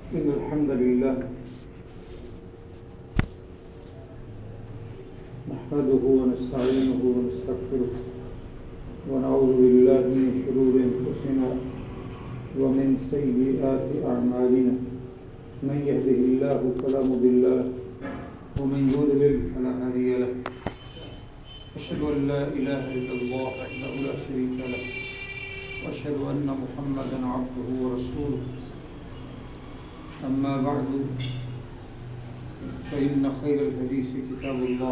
إن الحمد لله نحمده ونستعينه ونستغفره ونعوذ بالله من شرور أنفسنا ومن سيئات أعمالنا من يهده الله فلا مضل له ومن يضلل فلا هادي له أشهد أن لا إله إلا الله وحده لا شريك له وأشهد أن محمدا عبده ورسوله أما بعد فإن خير الحديث كتاب الله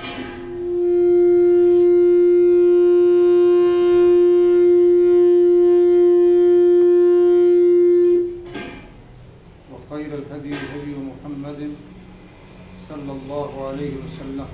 وخير الهدي هدي محمد صلى الله عليه وسلم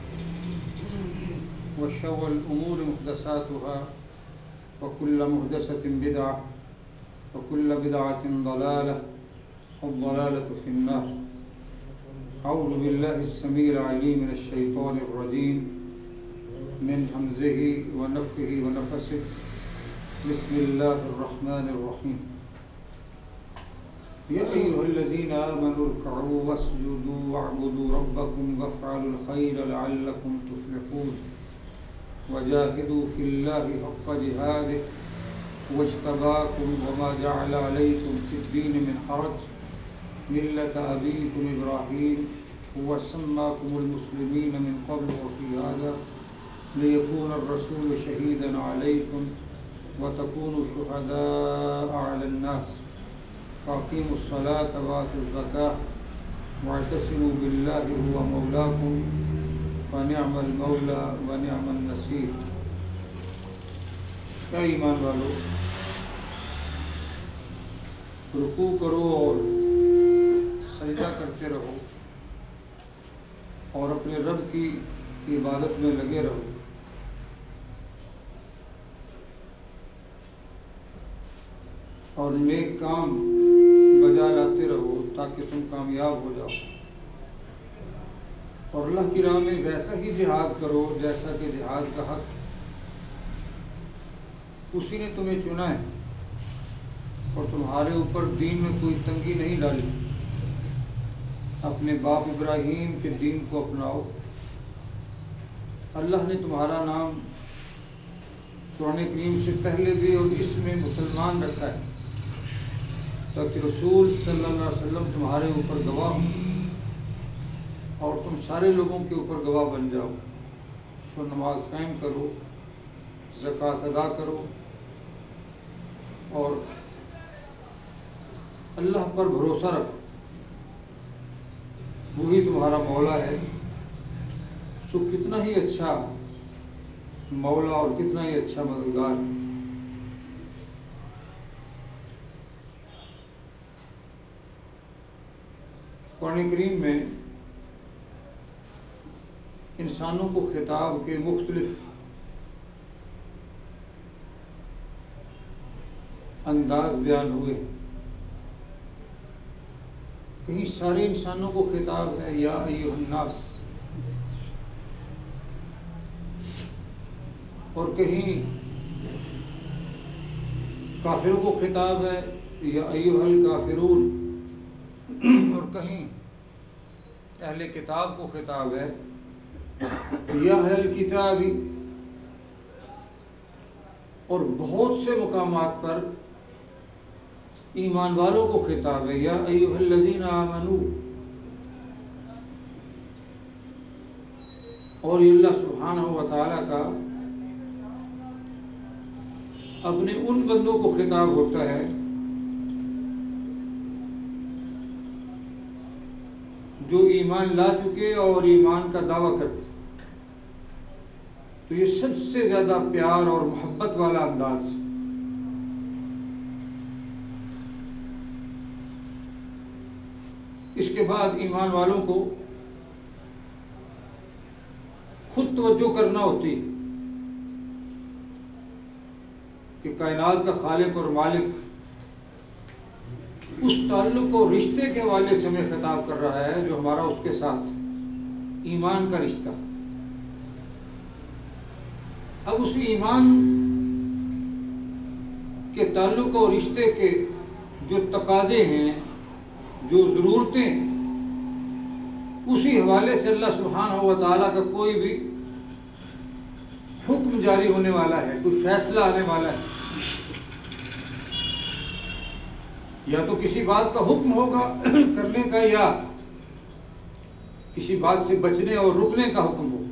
وشر الأمور محدثاتها وكل محدثة بدعة وكل بدعة ضلالة والضلالة في النار. أعوذ بالله السميع العليم من الشيطان الرجيم من همزه ونفخه ونفثه. بسم الله الرحمن الرحيم. يا أيها الذين آمنوا اركعوا واسجدوا واعبدوا ربكم وافعلوا الخير لعلكم تفلحون وجاهدوا في الله حق جهاده واجتباكم وما جعل عليكم في الدين من حرج ملة أبيكم إبراهيم هو سماكم المسلمين من قبل وفي هذا ليكون الرسول شهيدا عليكم وتكونوا شهداء على الناس فأقيموا الصلاة وآتوا الزكاة واعتصموا بالله هو مولاكم فنعم المولى ونعم النصير. اے ایمان والو، رکوع کرو اور سجدہ کرتے رہو اور اپنے رب کی عبادت میں لگے رہو. اور نیک کام بجا لاتے رہو تاکہ تم کامیاب ہو جاؤ. اور اللہ کی راہ میں ویسا ہی جہاد کرو جیسا کہ جہاد کا حق اسی نے تمہیں چنا ہے اور تمہارے اوپر دین میں کوئی تنگی نہیں ڈالی. اپنے باپ ابراہیم کے دین کو اپناؤ. اللہ نے تمہارا نام قرآن کریم سے پہلے بھی اور اس میں مسلمان رکھا ہے تاکہ رسول صلی اللہ علیہ وسلم تمہارے اوپر گواہ ہوں اور تم سارے لوگوں کے اوپر گواہ بن جاؤ. سو نماز قائم کرو، زکوٰۃ ادا کرو اور اللہ پر بھروسہ رکھو. وہی تمہارا مولا ہے. سو کتنا ہی اچھا مولا اور کتنا ہی اچھا مددگار. قرآن کریم میں انسانوں کو خطاب کے مختلف انداز بیان ہوئے. کہیں سارے انسانوں کو خطاب ہے یا ایھا الناس، اور کہیں کافروں کو خطاب ہے یا ایھا الکافرون، اور کہیں اہل کتاب کو خطاب ہے یا اہل الکتاب، اور بہت سے مقامات پر ایمان والوں کو خطاب ہے یا ایھا الذین آمنوا. اور یہ اللہ سبحانہ و تعالیٰ کا اپنے ان بندوں کو خطاب ہوتا ہے جو ایمان لا چکے اور ایمان کا دعویٰ کرتے. تو یہ سب سے زیادہ پیار اور محبت والا انداز. اس کے بعد ایمان والوں کو خود توجہ کرنا ہوتی کہ کائنات کا خالق اور مالک اس تعلق اور رشتے کے حوالے سے ہمیں خطاب کر رہا ہے جو ہمارا اس کے ساتھ ایمان کا رشتہ. اب اس ایمان کے تعلق اور رشتے کے جو تقاضے ہیں جو ضرورتیں اسی حوالے سے اللہ سبحانہ و تعالیٰ کا کوئی بھی حکم جاری ہونے والا ہے، کوئی فیصلہ آنے والا ہے، یا تو کسی بات کا حکم ہوگا کرنے کا، یا کسی بات سے بچنے اور رکنے کا حکم ہو.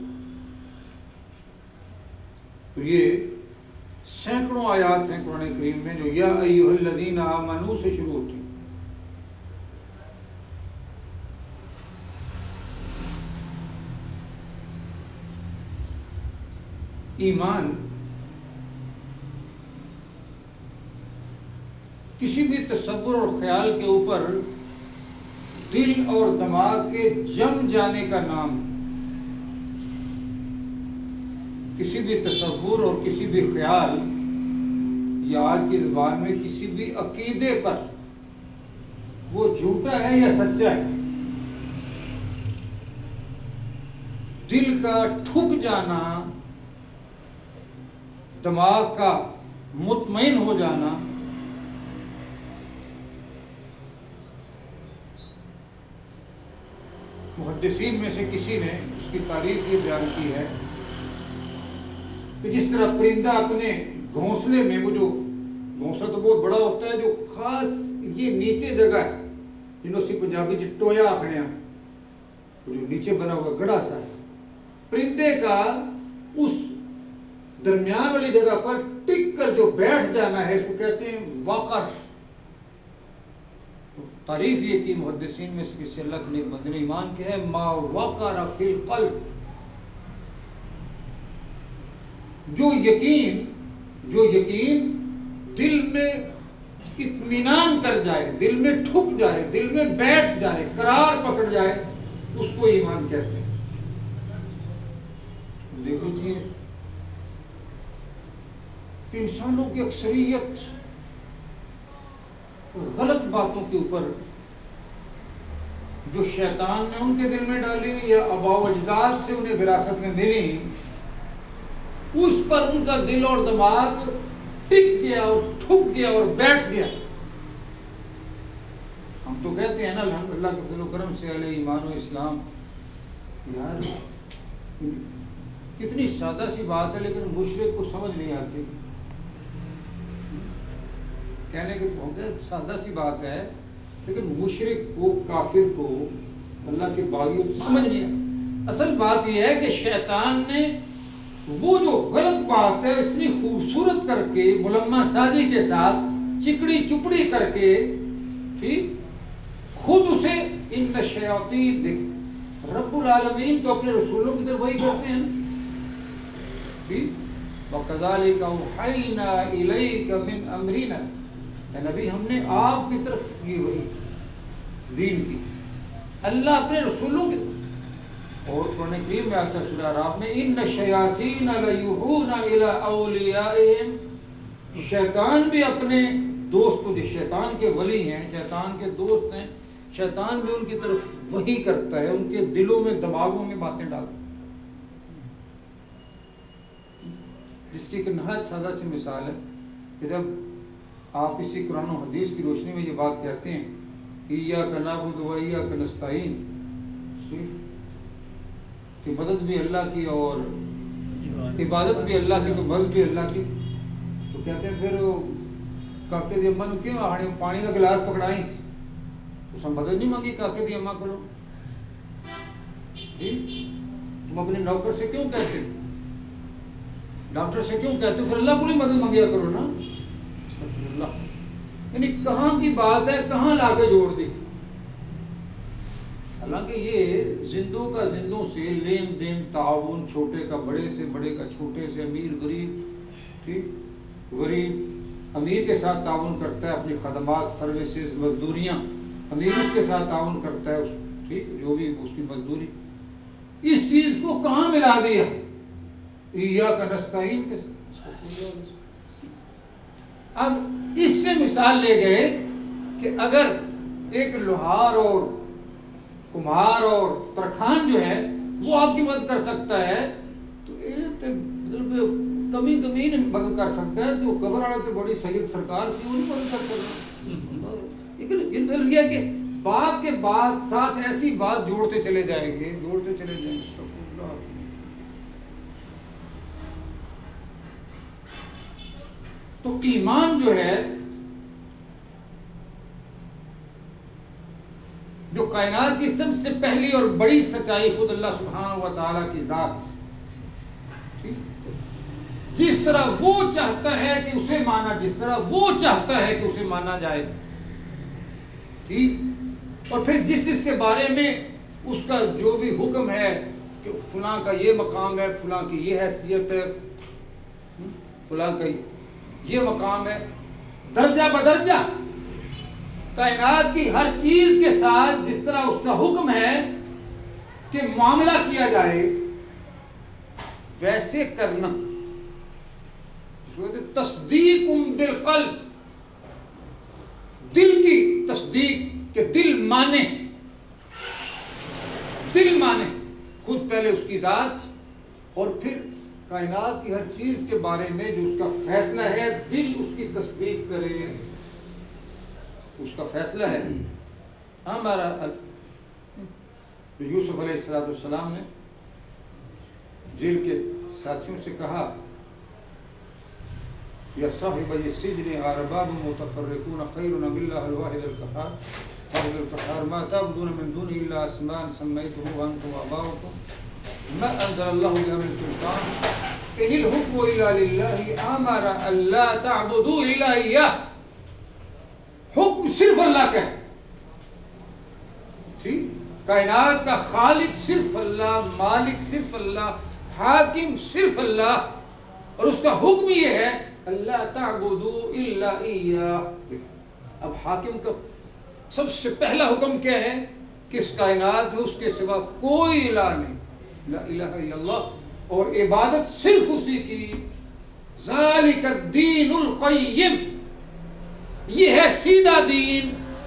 تو یہ سینکڑوں آیات ہیں قرآن کریم میں جو یا ایھا الذین آمنوا سے شروع ہوتی ہیں. ایمان کسی بھی تصور اور خیال کے اوپر دل اور دماغ کے جم جانے کا نام ہے. کسی بھی تصور اور کسی بھی خیال، یا آج کی زبان میں کسی بھی عقیدے پر، وہ جھوٹا ہے یا سچا ہے، دل کا ٹھک جانا، دماغ کا مطمئن ہو جانا، محدثین میں سے کسی نے اس کی تعریف یہ بیان کی ہے کہ جس طرح پرندہ اپنے گھونسلے میں، وہ جو گھونسلہ تو بہت بڑا ہوتا ہے، جو خاص یہ نیچے جگہ ہے جنہوں سے پنجابی چ ٹویا آخنے ہیں، جو نیچے بنا ہوا گڑھا سا ہے، پرندے کا اس درمیان والی جگہ پر ٹک کر جو بیٹھ جانا ہے، اس کو کہتے ہیں وقر. تعریف یہ کی محدثین میں سے کسی اللہ کے نیک بندے نے ایمان کے ہے ما وقر فی القلب، جو یقین دل میں اطمینان کر جائے، دل میں ٹھک جائے، دل میں بیٹھ جائے، قرار پکڑ جائے، اس کو ایمان کہتے ہیں. دیکھ لیجیے کہ انسانوں کی اکثریت غلط باتوں کے اوپر جو شیطان نے ان کے دل میں ڈالی یا آباء و اجداد سے انہیں وراثت میں ملی، اس پر ان کا دل اور دماغ ٹک گیا اور ٹھک گیا اور بیٹھ گیا. ہم تو کہتے ہیں نا الحمد اللہ کے فضل و کرم سے علیہ ایمان و اسلام. یار کتنی سادہ سی بات ہے، لیکن مشرک کو سمجھ نہیں آتی. کہنے کے سادہ سی بات ہے، لیکن مشرک کو، کافر کو، اللہ کے باغیوں کو سمجھ نہیں آتی. اصل بات یہ ہے کہ شیطان نے وہ جو غلط بات ہے اتنی خوبصورت کر کے، ملمہ سازی کے ساتھ، چکڑی چپڑی کر کے، ٹھیک، خود اسے ان الشیاطین، رب العالمین تو اپنے رسولوں کی طرف وہی کرتے ہیں، ٹھیک. وَكَذَلِكَ أَوْحَيْنَا إِلَيْكَ مِنْ أَمْرِنَا، اے نبی ہم نے آپ کی طرف یہ وہی دین کی، اللہ اپنے رسولوں کی طرف. اور قرآن کریم میں آتا ہے سورہ اعراف میں ان الشیاطین لیوحون الی اولیائہم، شیطان بھی اپنے دوست کو، جو شیطان کے ولی ہیں، شیطان کے دوست ہیں، شیطان بھی ان کی طرف وحی کرتا ہے، ان کے دلوں میں، دماغوں میں باتیں ڈالتا ہے. جس کی ایک نہایت سادہ سی مثال ہے کہ جب آپ اسی قرآن و حدیث کی روشنی میں یہ بات کہتے ہیں ایاک نعبد و ایاک نستعین، صرف کہ مدد بھی اللہ کی اور عبادت بھی اللہ کی، تو مدد بھی اللہ کی، تو کہتے ہیں پھر کاکے دی اماں کیوں آنے پانی کا گلاس پکڑائیں، اس نے مدد نہیں مانگی کاکے دی اماں کو، تم اپنے نوکر سے کیوں کہتے، ڈاکٹر سے کیوں کہتے ہو، پھر اللہ کو نہیں مدد مانگیا کرو نا. اللہ یعنی کہاں کی بات ہے، کہاں لا کے جوڑ دی. حالانکہ یہ زندوں کا زندوں سے لین دین، تعاون، چھوٹے کا بڑے سے، بڑے کا چھوٹے سے، امیر غریب، ٹھیک، غریب امیر کے ساتھ تعاون کرتا ہے، اپنی خدمات، سروسز، مزدوریاں امیر اس کے ساتھ تعاون کرتا ہے، ٹھیک، جو بھی اس کی مزدوری. اس چیز کو کہاں ملا دیا ایاک نستعین کے ساتھ. اب اس سے مثال لے گئے کہ اگر ایک لوہار اور کمہار اور ترکھان جو ہے وہ آپ کی مدد کر سکتا ہے، تو مطلب کمی نہیں مدد کر سکتا ہے، تو قبر والے تو بڑی سید سرکار سی، وہ نہیں مدد کر سکتا. لیکن یہ کہ بات کے بعد ساتھ ایسی بات جوڑتے چلے جائیں گے، جوڑتے چلے جائیں گے. استغفر اللہ. تو ایمان جو ہے، جو کائنات کی سب سے پہلی اور بڑی سچائی خود اللہ سبحانہ و تعالیٰ کی ذات، جس طرح وہ چاہتا ہے کہ اسے مانا، جس طرح وہ چاہتا ہے کہ اسے مانا جائے، ٹھیک. اور پھر جس چیز کے بارے میں اس کا جو بھی حکم ہے کہ فلاں کا یہ مقام ہے، فلاں کی یہ حیثیت ہے، فلاں کا یہ مقام ہے، درجہ بدرجہ کائنات کی ہر چیز کے ساتھ جس طرح اس کا حکم ہے کہ معاملہ کیا جائے، ویسے کرنا. تصدیق بالقلب، دل کی تصدیق، کہ دل مانے، دل مانے خود پہلے اس کی ذات، اور پھر کائنات کی ہر چیز کے بارے میں جو اس کا فیصلہ ہے دل اس کی تصدیق کرے. اس کا فیصلہ ہے. ہمارا یوسف علیہ السلام نے جیل کے ساتھیوں سے کہا، یا صاحب السجن ارباب متفرقون خیر ام اللہ الواحد القہار ما تعبدون من دونه الا اسماء سميتموها انتم واباؤكم ما انزل الله بها من سلطان ان الحكم الا لله امر الا تعبدوا الا اياه. حکم صرف اللہ کا ہے، ٹھیک. کائنات کا خالق صرف اللہ، مالک صرف اللہ، حاکم صرف اللہ، اور اس کا حکم یہ ہے اللہ تعبدوا الا اياه. اب حاکم کا سب سے پہلا حکم کیا ہے کہ اس کائنات میں اس کے سوا کوئی الہ نہیں، لا الہ الا اللہ، اور عبادت صرف اسی کی. ذالک الدین القیم، یہ ہے سیدھا دین.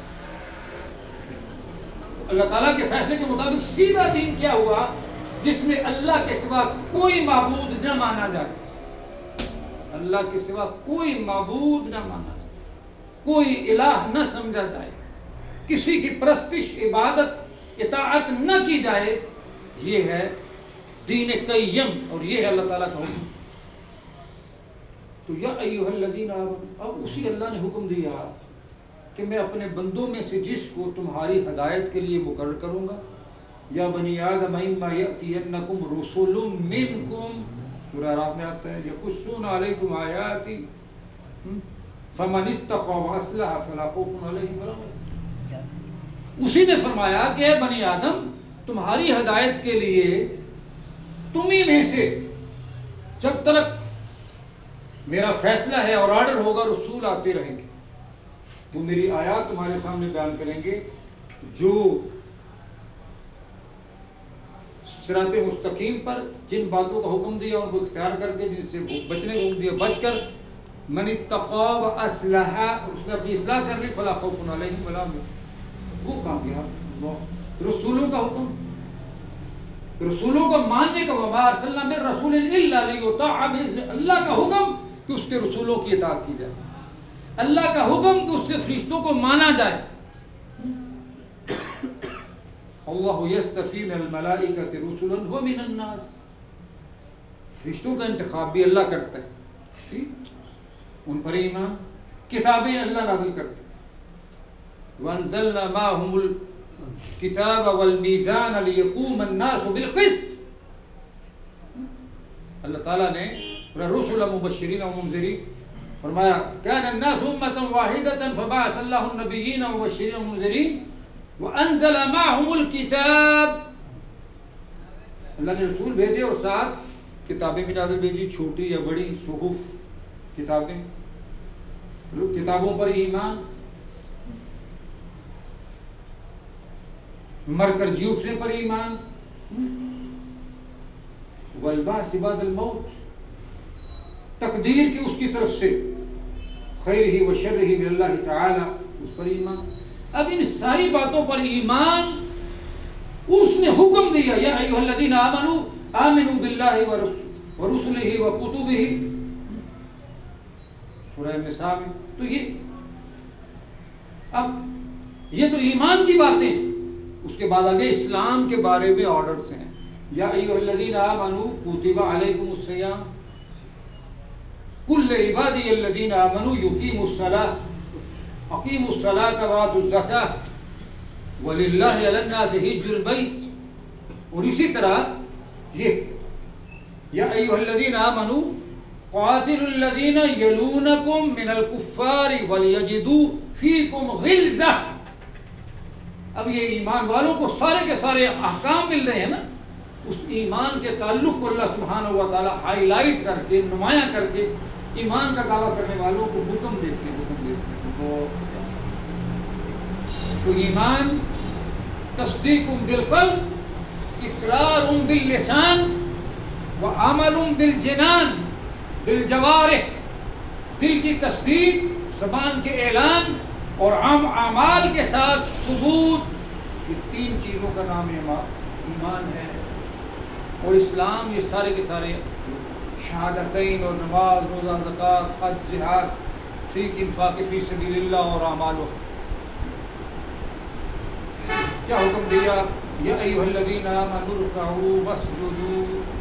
اللہ تعالیٰ کے فیصلے کے مطابق سیدھا دین کیا ہوا؟ جس میں اللہ کے سوا کوئی معبود نہ مانا جائے، اللہ کے سوا کوئی معبود نہ مانا جائے، کوئی الہ نہ سمجھا جائے، کسی کی پرستش، عبادت، اطاعت نہ کی جائے. یہ ہے دین قیم، اور یہ ہے اللہ تعالیٰ کا حکم. تو یا ایھا الذین آمنوا، اب اسی اللہ نے حکم دیا کہ میں اپنے بندوں میں سے جس کو تمہاری ہدایت کے لیے مقرر کروں گا، یا بنی آدم اما یأتینکم رسول منکم، سورہ اعراف میں آتا ہے، یقصون علیکم آیاتی فمن اتقی واصلح فلا خوف علیہم ولا هم. اسی نے فرمایا کہ اے بنی آدم، تمہاری ہدایت کے لیے تمہیں میں سے جب تک میرا فیصلہ ہے اور آرڈر ہوگا، رسول آتے رہیں گے، وہ میری آیات تمہارے سامنے بیان کریں گے، جو صراط مستقیم پر جن باتوں کا حکم دیا ان کو اختیار کر کے، جن سے بچنے کا حکم دیا بچ کر، من اتقی واصلح، اس نے اپنی اصلاح کر لی، فلا خوف علیہم ولا هم، وہ کامیاب. رسولوں کا حکم، رسولوں کو ماننے کا، وما ارسلنا من رسول الا لیطاع باذن، اللہ کا حکم کہ اس کے رسولوں کی اطاعت کی جائے، اللہ کا حکم کہ اس کے فرشتوں کو مانا جائے. اللہ یصطفی من الملائکۃ رسلا ومن الناس، فرشتوں کا انتخاب بھی اللہ کرتا ہے، ٹھیک، ان پر ایمان، کتابیں اللہ نازل کرتا ہے. وانزلنا معهم الکتاب والمیزان لیقوم الناس بالقسط. اللہ تعالیٰ نے رسلا مبشرین ومنذرین فرمایا، كان الناس امة واحدة فبعث الله النبيين مبشرين ومنذرين وانزل معهم الكتاب. اللہ نے رسول بھیجے اور ساتھ کتابیں بھی نازل بھیجی، چھوٹی یا بڑی صحف، کتابیں، کتابوں پر ایمان، مر کر جی اٹھنے پر ایمان، والبعث بعد الموت، تقدیر کی اس کی طرف سے، خیر ہی و شر ہی من اللہ تعالی، اس پر ایمان. اب ان ساری باتوں پر ایمان اس نے حکم دیا، یا ایھا الذین آمنوا آمنوا باللہ ورسلہ وکتبہ، سورہ النساء میں. تو یہ اب یہ تو ایمان کی باتیں ہیں. اس کے بعد آگے اسلام کے بارے میں آرڈرز ہیں. یا ایھا الذین آمنوا کتب علیکم الصیام کل عبادی الذین آمنوا یقیموا الصلاۃ اقیموا الصلاۃ وآتوا الزکاۃ وللہ علی الناس حج البیت. اور اسی طرح یہ یا ایھا الذین آمنوا قاتلوا الذین یلونکم من الکفار ولیجدوا فیکم غلظہ. اب یہ ایمان والوں کو سارے کے سارے احکام مل رہے ہیں نا. اس ایمان کے تعلق کو اللہ سبحانہ و تعالی ہائی لائٹ کر کے نمایاں کر کے ایمان کا دعویٰ کرنے والوں کو حکم دیتے ہیں. تو ایمان تصدیق بالقلب، اقرار باللسان وعمل بالجنان بالجوارح. دل کی تصدیق، زبان کے اعلان اور اعمال کے ساتھ ثبوت. یہ تین چیزوں کا نام ایمان ہے. اور اسلام یہ سارے کے سارے شہادتین اور نماز، روزہ، زکوٰۃ، حج، جہاد، ٹھیک، انفاق فی سبیل اللہ اور اعمال. کیا حکم دیا؟ یا ایھا الذین آمنوا ارکعوا واسجدوا.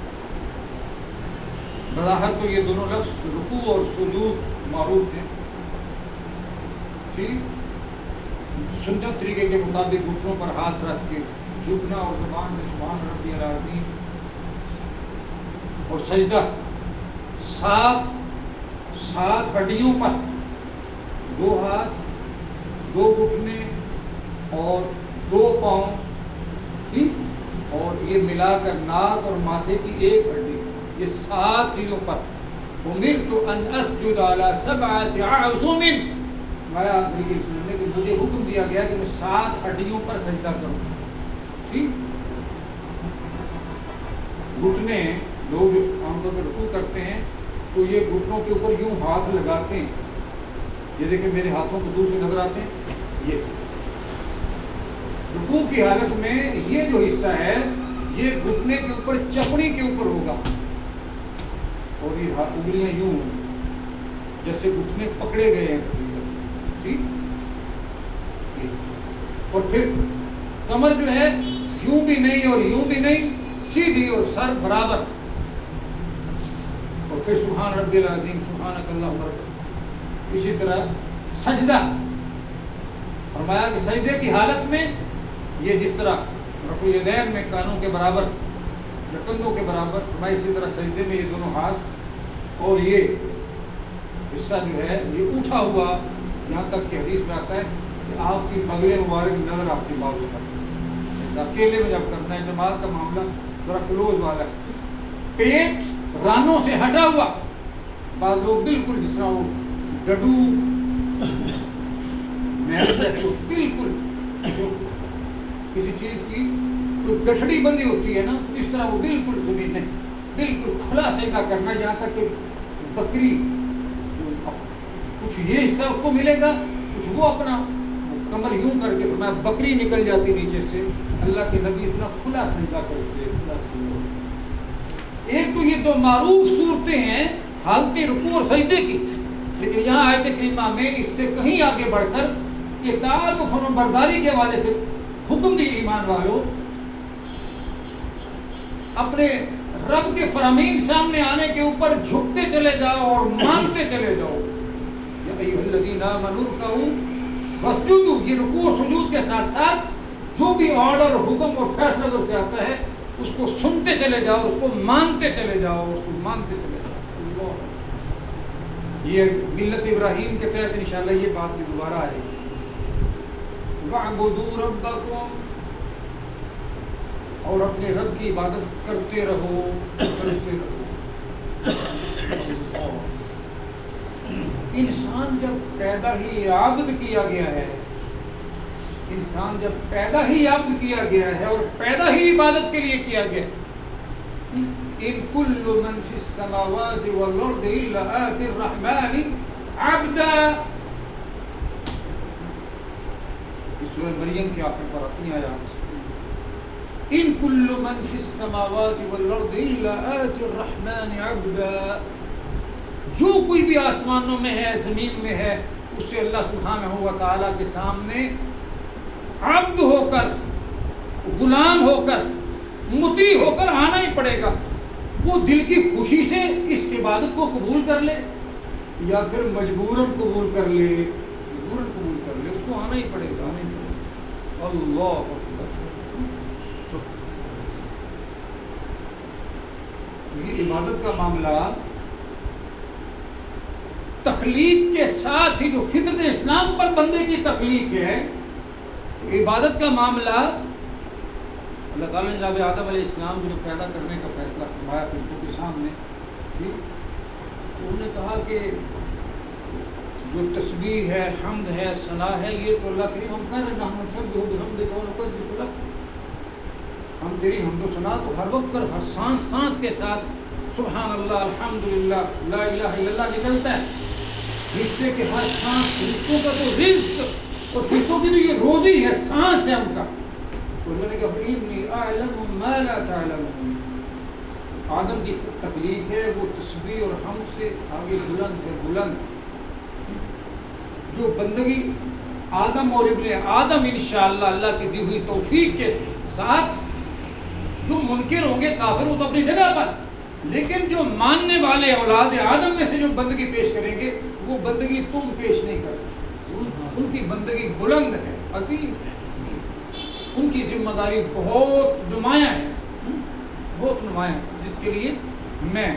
بظاہر تو یہ دونوں لفظ رکوع اور سجود معروف ہیں. ٹھیک، سنت طریقے کے مطابق گھٹنوں پر ہاتھ رکھ کے جھکنا اور زبان سے سبحان ربی العظیم. اور سجدہ سات ہڈیوں پر، 2 ہاتھ، 2 گھٹنے اور 2 پاؤں. ٹھیک، اور یہ ملا کر ناک اور ماتھے کی 1 ہڈی. یہ 7 چیزوں پر امرت ان اسجد علی 7 اعظم. کہ مجھے حکم دیا گیا کہ میں 7 ہڈیوں پر سجدہ کروں. ٹھیک، گھٹنے لوگ جو عام طور پر رکوع کرتے ہیں تو یہ گھٹنوں کے اوپر یوں ہاتھ لگاتے ہیں. یہ دیکھیں میرے ہاتھوں کو دور سے نظر آتے ہیں. یہ رکوع کی حالت میں یہ جو حصہ ہے یہ گھٹنے کے اوپر، چپڑی کے اوپر ہوگا. اور یہ انگلیاں یوں جیسے گھٹنے پکڑے گئے ہیں تقریباً. ٹھیک، اور پھر کمر جو ہے یوں بھی نہیں اور یوں بھی نہیں، سیدھی اور سر برابر. اور پھر سبحان ربی العظیم، سبحانک اللہم ربنا. اسی طرح سجدہ فرمایا کہ سجدے کی حالت میں یہ جس طرح رفع الیدین میں کانوں کے برابر یا کندھوں کے برابر فرمایا، اسی طرح سجدے میں یہ دونوں ہاتھ اور یہ حصہ جو ہے یہ اٹھا ہوا. یہاں تک کہ حدیث میں آتا ہے کہ آپ کی بغل مبارک نظر آپ کے بازو پر. اکیلے میں جب کرنا ہے، جماعت کا معاملہ ذرا کلوز والا ہے. پیٹ رانوں سے ہٹا ہوا. بعض لوگ بالکل جس طرح وہ ڈڈو بالکل جو کسی چیز کی کوئی گٹھڑی بندی ہوتی ہے نا، اس طرح وہ بالکل زمین نہیں، بالکل کھلا سجدہ کرنا. جہاں تک کہ بکری کچھ یہ حصہ اس کو ملے گا، کچھ وہ اپنا کمر یوں کر کے فرمایا بکری نکل جاتی نیچے سے. اللہ کے نبی اتنا کھلا سجدہ کرتے. ایک تو یہ 2 معروف صورتیں ہیں حالت رکوع اور سجدے کی. لیکن یہاں آیت کریمہ میں اس سے کہیں آگے بڑھ کر اطاعت و فرمانبرداری کے حوالے سے حکم دی. ایمان والو، اپنے رب کے فرامین سامنے آنے کے اوپر جھکتے چلے جاؤ اور مانتے چلے جاؤ. یا ایھا الذین آمنوا ارکعوا واسجدوا. یہ رکوع و سجود کے ساتھ ساتھ جو بھی آرڈر، حکم اور فیصلہ اگر سے آتا ہے اس کو سنتے چلے جاؤ، اس کو مانتے چلے جاؤ، اس کو مانتے چلے جاؤ. اللہ، یہ ملت ابراہیم کے تحت انشاءاللہ یہ بات بھی دوبارہ آئے گی. وَاعْبُدُوا رَبَّكُمْ، اور اپنے رب کی عبادت کرتے رہو، کرتے رہو. انسان جب پیدا ہی عابد کیا گیا ہے، انسان جب پیدا ہی عابد کیا گیا ہے اور پیدا ہی عبادت کے لیے کیا گیا. ان کل من فی السماوات والارض الا آتی الرحمن عبدا. سورہ مریم کے آخر پر آتی ہیں آیات. ان کل من فی السماوات والارض الا آتی الرحمن عبدا. جو کوئی بھی آسمانوں میں ہے، زمین میں ہے، اسے اللہ سبحانہ و تعالیٰ کے سامنے غلام ہو کر مطیع ہو کر آنا ہی پڑے گا. وہ دل کی خوشی سے اس عبادت کو قبول کر لے یا پھر مجبوراً قبول کر لے، مجبوراً قبول کر لے، اس کو آنا ہی پڑے گا، آنا ہی پڑے گا. اللہ اکبر. یہ عبادت کا معاملہ تخلیق کے ساتھ ہی جو فطرت اسلام پر بندے کی تخلیق ہے، عبادت کا معاملہ اللہ تعالیٰ نے جناب آدم علیہ السلام کو جو پیدا کرنے کا فیصلہ فرمایا فرشتوں کے سامنے، تو انہوں نے کہا کہ جو تسبیح ہے، حمد ہے، ثنا ہے، یہ تو اللہ کریم ہم کر رہے ہیں، ہم سب بحمدک ونقدس لک، ہم تیری حمد و ثنا تو ہر وقت پر ہر سانس سانس کے ساتھ سبحان اللہ، الحمدللہ، لا الہ الا اللہ نکلتا ہے. فرشتے کے ہر سانس، فرشتوں کا تو رزق اور فرشتوں کی تو یہ روزی ہے، سانس ہے ان کا. تو اللہ نے کہا انی اعلم ما لا تعلمون. آدم کی تخلیق ہے وہ تسبیح اور حمد سے آگے بلند ہے، بلند. جو بندگی آدم اور ابن آدم انشاءاللہ اللہ کی دی ہوئی توفیق کے ساتھ، جو منکر ہوں گے کافر وہ تو اپنی جگہ پر، لیکن جو ماننے والے اولاد آدم میں سے جو بندگی پیش کریں گے وہ بندگی تم پیش نہیں کر سکتے. ان کی بندگی بلند ہے، عظیم ہے، ان کی ذمہ داری بہت نمایاں ہے، بہت نمایاں، جس کے لیے میں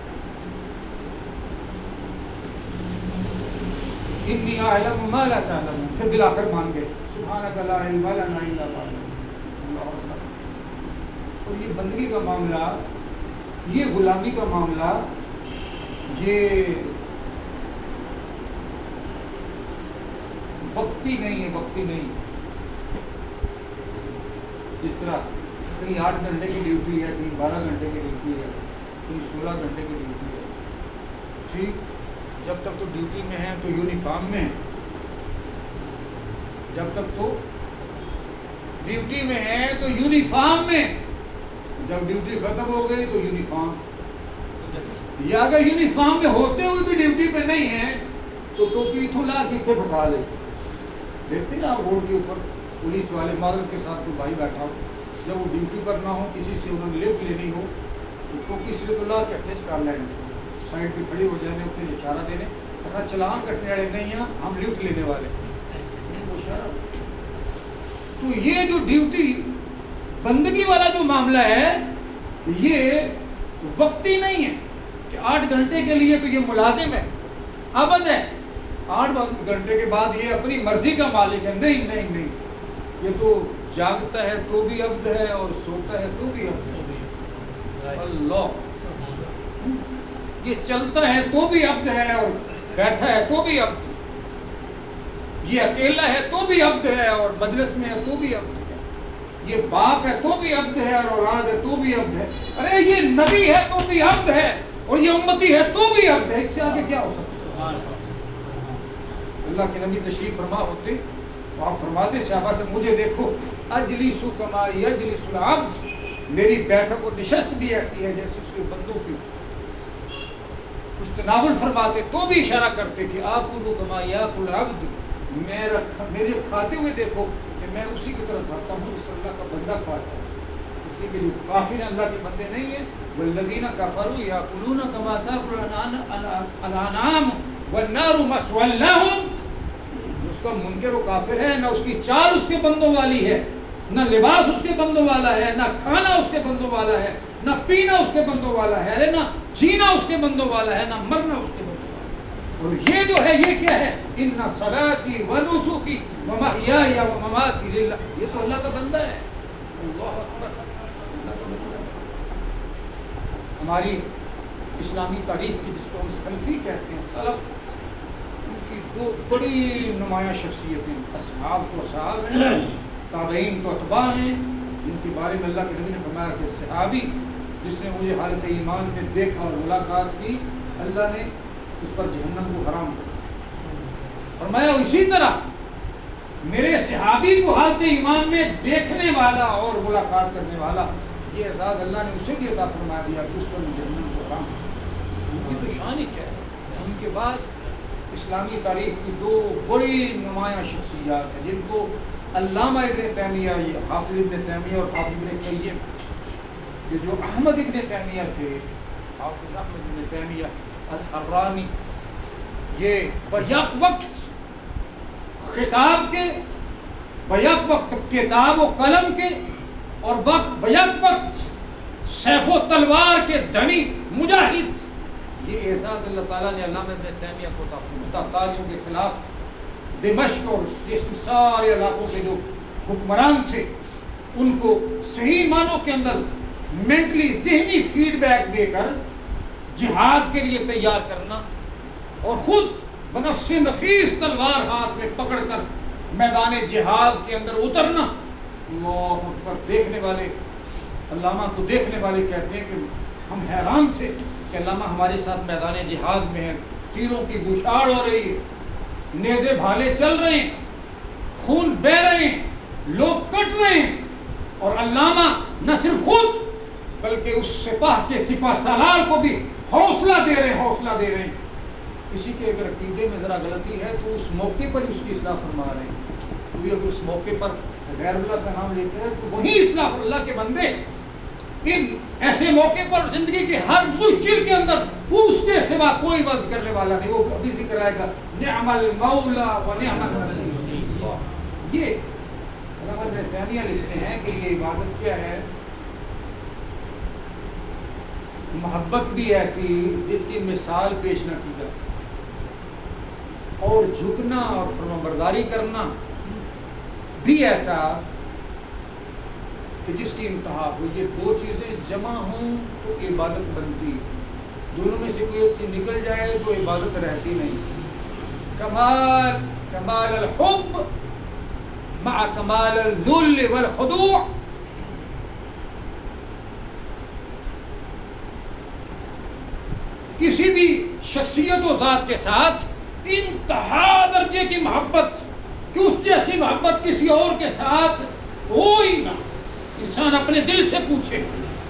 انی اعلم ما لا تعلمون پھر بلا کر مان گئے سبحانک لا علم لنا الا ما علمتنا. اور یہ بندگی کا معاملہ، یہ غلامی کا معاملہ، یہ وقتی نہیں ہے، وقتی نہیں. جس طرح کہیں 8 گھنٹے کی ڈیوٹی ہے، کہیں 12 گھنٹے کی ڈیوٹی ہے، کہیں 16 گھنٹے کی ڈیوٹی ہے. ٹھیک، جب تک تو ڈیوٹی میں ہیں تو یونیفارم میں ہیں، جب تک تو ڈیوٹی میں ہیں تو یونیفارم میں، جب ڈیوٹی ختم ہو گئی تو یونیفارم، یا اگر یونیفارم میں ہوتے ہوئے بھی ڈیوٹی پہ نہیں ہیں تو ٹوپی لا کے اتنے پھنسا لے. دیکھتے نا آپ روڈ کے اوپر پولیس والے معذرت کے ساتھ کوئی بھائی بیٹھا ہو، جب وہ ڈیوٹی پر نہ ہو، کسی سے انہوں نے لفٹ لینی ہو تو ٹوپی سے تو لا کے اٹیچ کر لیں، سائڈ پہ کھڑی ہو جانے، پھر اشارہ دینے ایسا چلان کٹنے والے نہیں ہیں ہم، لفٹ لینے والے. تو یہ جو ڈیوٹی بندگی والا جو معاملہ ہے یہ وقتی نہیں ہے کہ 8 گھنٹے کے لیے تو یہ ملازم ہے، ابد ہے. 8 گھنٹے کے بعد یہ اپنی مرضی کا مالک ہے. نہیں نہیں نہیں، یہ تو جاگتا ہے تو بھی عبد ہے اور سوتا ہے تو بھی عبد ہے. اللہ، یہ چلتا ہے تو بھی عبد ہے اور بیٹھا ہے تو بھی عبد ہے. یہ اکیلا ہے تو بھی عبد ہے اور مجلس میں ہے تو بھی عبد ہے. یہ باپ ہے تو بھی عبد ہے اور اولاد ہے تو بھی عبد ہے. ارے یہ نبی ہے تو بھی عبد ہے اور یہ امتی ہے تو بھی عبد ہے. اس سے آگے کیا ہو سکتا ہے؟ اللہ کے نبی تشریف فرما ہوتے تو آپ فرماتے صحابہ سے مجھے دیکھو اجلس کما یجلس العبد، میری بیٹھک و نشست بھی ایسی ہے جیسے اس کے بندوں کی. کچھ تناول فرماتے تو بھی اشارہ کرتے کہ آکل کما یاکل العبد، میرے کھاتے ہوئے دیکھو کہ میں اسی کی طرف کھاتا ہوں جس طرح اللہ کا بندہ کھاتا ہے. اس لیے کہ جو کافر ہیں اللہ کے بندے نہیں ہیں، والذین کفروا یاکلون کما تاکل الانعام والنار مثوی لهم. اس کا منکر و کافر ہے، نہ اس کی چال اس کے بندوں والی ہے، نہ لباس اس کے بندوں والا ہے، نہ کھانا اس کے بندوں والا ہے، نہ پینا اس کے بندوں والا ہے، نہ جینا اس کے بندوں والا ہے، نہ مرنا اس کے بندوں والا ہے. اور یہ جو ہے یہ کیا ہے؟ ان صلاتی و نسکی و محیای و مماتی للہ. یہ تو اللہ کا بندہ ہے. اللہ اکبر، اللہ کا بندہ ہے. ہماری اسلامی تاریخ کی جس کو ہم سلفی کہتے ہیں، سلف، ان کی 2 بڑی نمایاں شخصیتیں، اصحاب تو اصحاب ہیں، تابعین تو اتباع ہیں، جن کے بارے میں اللہ کے نبی نے فرمایا کہ صحابی جس نے مجھے حالت ایمان میں دیکھا اور ملاقات کی، اللہ نے اس پر جہنم کو حرام کر دیا. فرمایا اسی طرح میرے صحابی کو حالت ایمان میں دیکھنے والا اور ملاقات کرنے والا، یہ اعزاز اللہ نے اسے بھی عطا فرما دیا کہ اس پر بھی جہنم کو حرام کر دیا. ان کی تو شان ہی کیا ہے. ان کے بعد اسلامی تاریخ کی 2 بڑی نمایاں شخصیات ہیں جن کو علامہ ابن تیمیہ، یہ حافظ ابن تیمیہ اور حافظ ابن قیم، یہ جو احمد ابن تیمیہ تھے، حافظ احمد ابن تیمیہ الحرانی، یہ بیک وقت خطاب کے، بیک وقت کتاب و قلم کے، اور بیک وقت سیف و تلوار کے دھنی مجاہد، یہ اعزاز اللہ تعالیٰ نے علامہ ابن تیمیہ کو عطا فرمایا۔ تاغیوں کے خلاف دمشق اور جیسے سارے علاقوں کے جو حکمران تھے ان کو صحیح معنوں کے اندر مینٹلی ذہنی فیڈ بیک دے کر جہاد کے لیے تیار کرنا، اور خود بنفس نفیس تلوار ہاتھ میں پکڑ کر میدان جہاد کے اندر اترنا۔ اللہ اکبر! دیکھنے والے، علامہ کو دیکھنے والے کہتے ہیں کہ ہم حیران تھے کہ علامہ ہمارے ساتھ میدان جہاد میں ہیں، تیروں کی بوچھاڑ ہو رہی ہے، نیزے بھالے چل رہے ہیں، خون بہہ رہے ہیں، لوگ کٹ رہے ہیں، اور علامہ نہ صرف خود بلکہ اس سپاہ کے سپاہ سالار کو بھی حوصلہ دے رہے ہیں۔ کسی کے اگر عقیدے میں ذرا غلطی ہے تو اس موقع پر اس کی اصلاح فرما رہے ہیں، کوئی اگر اس موقع پر غیر اللہ کا نام لیتا ہے تو وہی اصلاح، اللہ کے بندے ان ایسے موقع پر زندگی کے ہر مشکل کے اندر اس کے سوا کوئی مدد کرنے والا نہیں۔ وہ ابھی ذکر آئے گا نعم المولا و نعم النصیر۔ یہ علامہ ابن تیمیہ لکھتے ہیں کہ یہ عبادت کیا ہے؟ محبت بھی ایسی جس کی مثال پیش نہ کی جا سکتی، اور جھکنا اور فرمانبرداری کرنا بھی ایسا کہ جس کی انتہا ہو۔ یہ دو چیزیں جمع ہوں تو عبادت بنتی، دونوں میں سے کوئی ایک چیز نکل جائے تو عبادت رہتی نہیں۔ کمال الحب مع کمال الذل والخضوع۔ کسی بھی شخصیت و ذات کے ساتھ انتہا درجے کی محبت، کہ اس جیسی محبت کسی اور کے ساتھ ہو ہی نہ۔ انسان اپنے دل سے پوچھے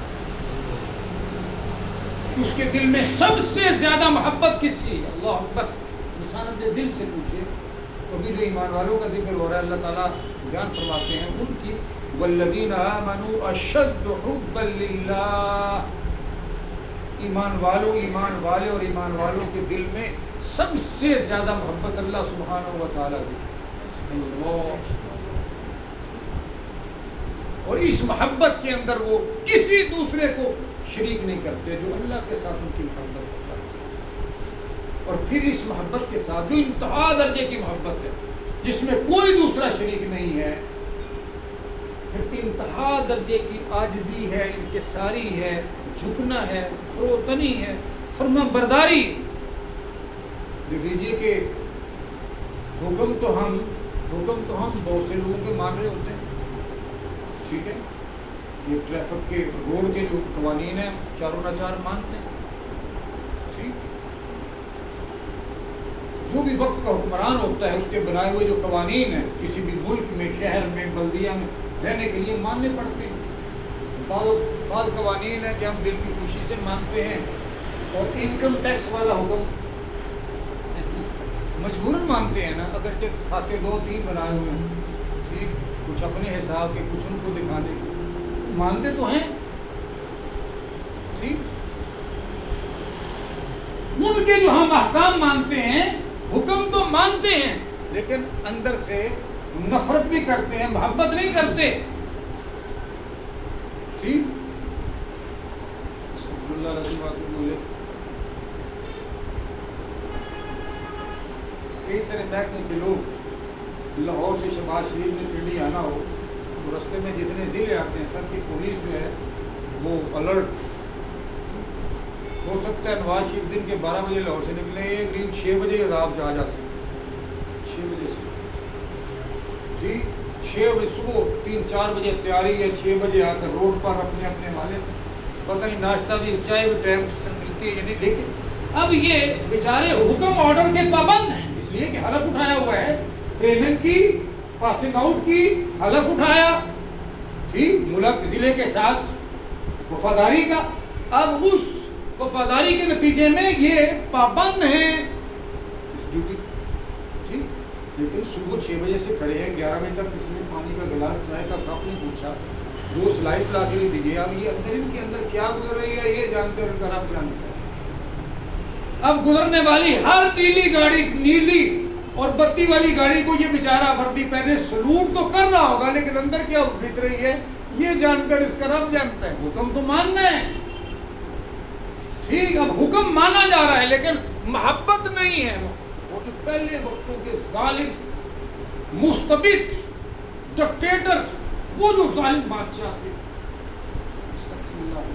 کہ اس کے دل میں سب سے زیادہ محبت کس سے ہے؟ اللہ اکبر! انسان اپنے دل سے پوچھے تو بھی جو ایمان والوں کا ذکر ہو رہا ہے، اللہ تعالیٰ بیان فرماتے ہیں ان کی والذین آمنوا اشد حبا للہ۔ ایمان والے اور ایمان والوں کے دل میں سب سے زیادہ محبت اللہ سبحانہ و تعالیٰ کی، اور اس محبت کے اندر وہ کسی دوسرے کو شریک نہیں کرتے جو اللہ کے ساتھ ان کی محبت کرتا ہے۔ اور پھر اس محبت کے ساتھ جو انتہا درجے کی محبت ہے جس میں کوئی دوسرا شریک نہیں ہے، پھر انتہا درجے کی عاجزی ہے، انکساری ہے، جھکنا ہے، فروتنی ہے، فرمان برداری۔ دیکھ لیجیے کہ حکم تو ہم بہت سے لوگوں کے مان رہے ہوتے ہیں، ٹھیک ہے، یہ ٹریفک کے روڈ کے جو قوانین ہیں چاروں ناچار مانتے ہیں، ٹھیک، جو بھی وقت کا حکمران ہوتا ہے اس کے بنائے ہوئے جو قوانین ہیں کسی بھی ملک میں، شہر میں، بلدیہ میں رہنے کے لیے ماننے پڑتے ہیں۔ بعض قوانین ہیں کہ ہم دل کی خوشی سے مانتے ہیں، اور انکم ٹیکس والا حکم مجبوراً مانتے ہیں نا، اگرچہ کھاتے 2-3 بنائے ہوئے ہیں، ٹھیک، کچھ اپنے حساب کے، کچھ ان کو دکھانے کے، مانتے تو ہیں، ٹھیک۔ ان کے جو ہم احکام مانتے ہیں، حکم تو مانتے ہیں، لیکن اندر سے نفرت بھی کرتے ہیں، محبت نہیں کرتے، ٹھیک۔ استغفر اللہ العظیم واتوب الیہ۔ کئی سارے محکمے کے لوگ لاہور سے شہباز شریف میں پنڈی آنا ہو تو رستے میں جتنے ضلع آتے ہیں سب کی پولیس جو ہے وہ الرٹ ہو سکتا ہے۔ نواز شریف دن کے 12 بجے لاہور سے نکلیں، ایک قریب 6 بجے عذاب جہاں جا سکتے، 6 بجے سے، ٹھیک، 6 بجے صبح 3-4 بجے تیاری ہے، 6 بجے آ کر روڈ پر اپنے والے سے پتہ نہیں ناشتہ بھی چائے بھی ٹائم سے ملتی ہے یا نہیں، لیکن اب یہ بیچارے حکم آرڈر کے پابند ہیں، اس لیے کہ حلف اٹھایا ہوا ہے، ٹریننگ کی، پاسنگ آؤٹ کی، حلف اٹھایا، ٹھیک، ملک ضلع کے ساتھ وفاداری کا۔ اب اس وفاداری کے نتیجے میں یہ پابند ہیں اس ڈیوٹی، ٹھیک۔ لیکن صبح 6 بجے سے کھڑے ہیں، 11 بجے تک کسی نے پانی کا گلاس چائے کا کپ نہیں پوچھا، 2 سلائس لا کے نہیں دیجیے. اب یہ اندر ان کے اندر کیا گزر رہی ہے یہ جانتے ہو کر آپ جانتے ہیں. اب گزرنے والی ہر نیلی گاڑی، نیلی اور بتی والی گاڑی کو یہ بیچارہ وردی پہنے سلوٹ تو کر رہا ہوگا، لیکن اندر کیا بیت رہی ہے یہ جان کر اس کا رب جانتا ہے. حکم تو ماننا ہے ٹھیک، اب حکم مانا جا رہا ہے لیکن محبت نہیں ہے. وہ جو پہلے وقتوں کے ظالم مستبد ڈکٹیٹر، وہ جو ظالم بادشاہ تھے، استغفر اللہ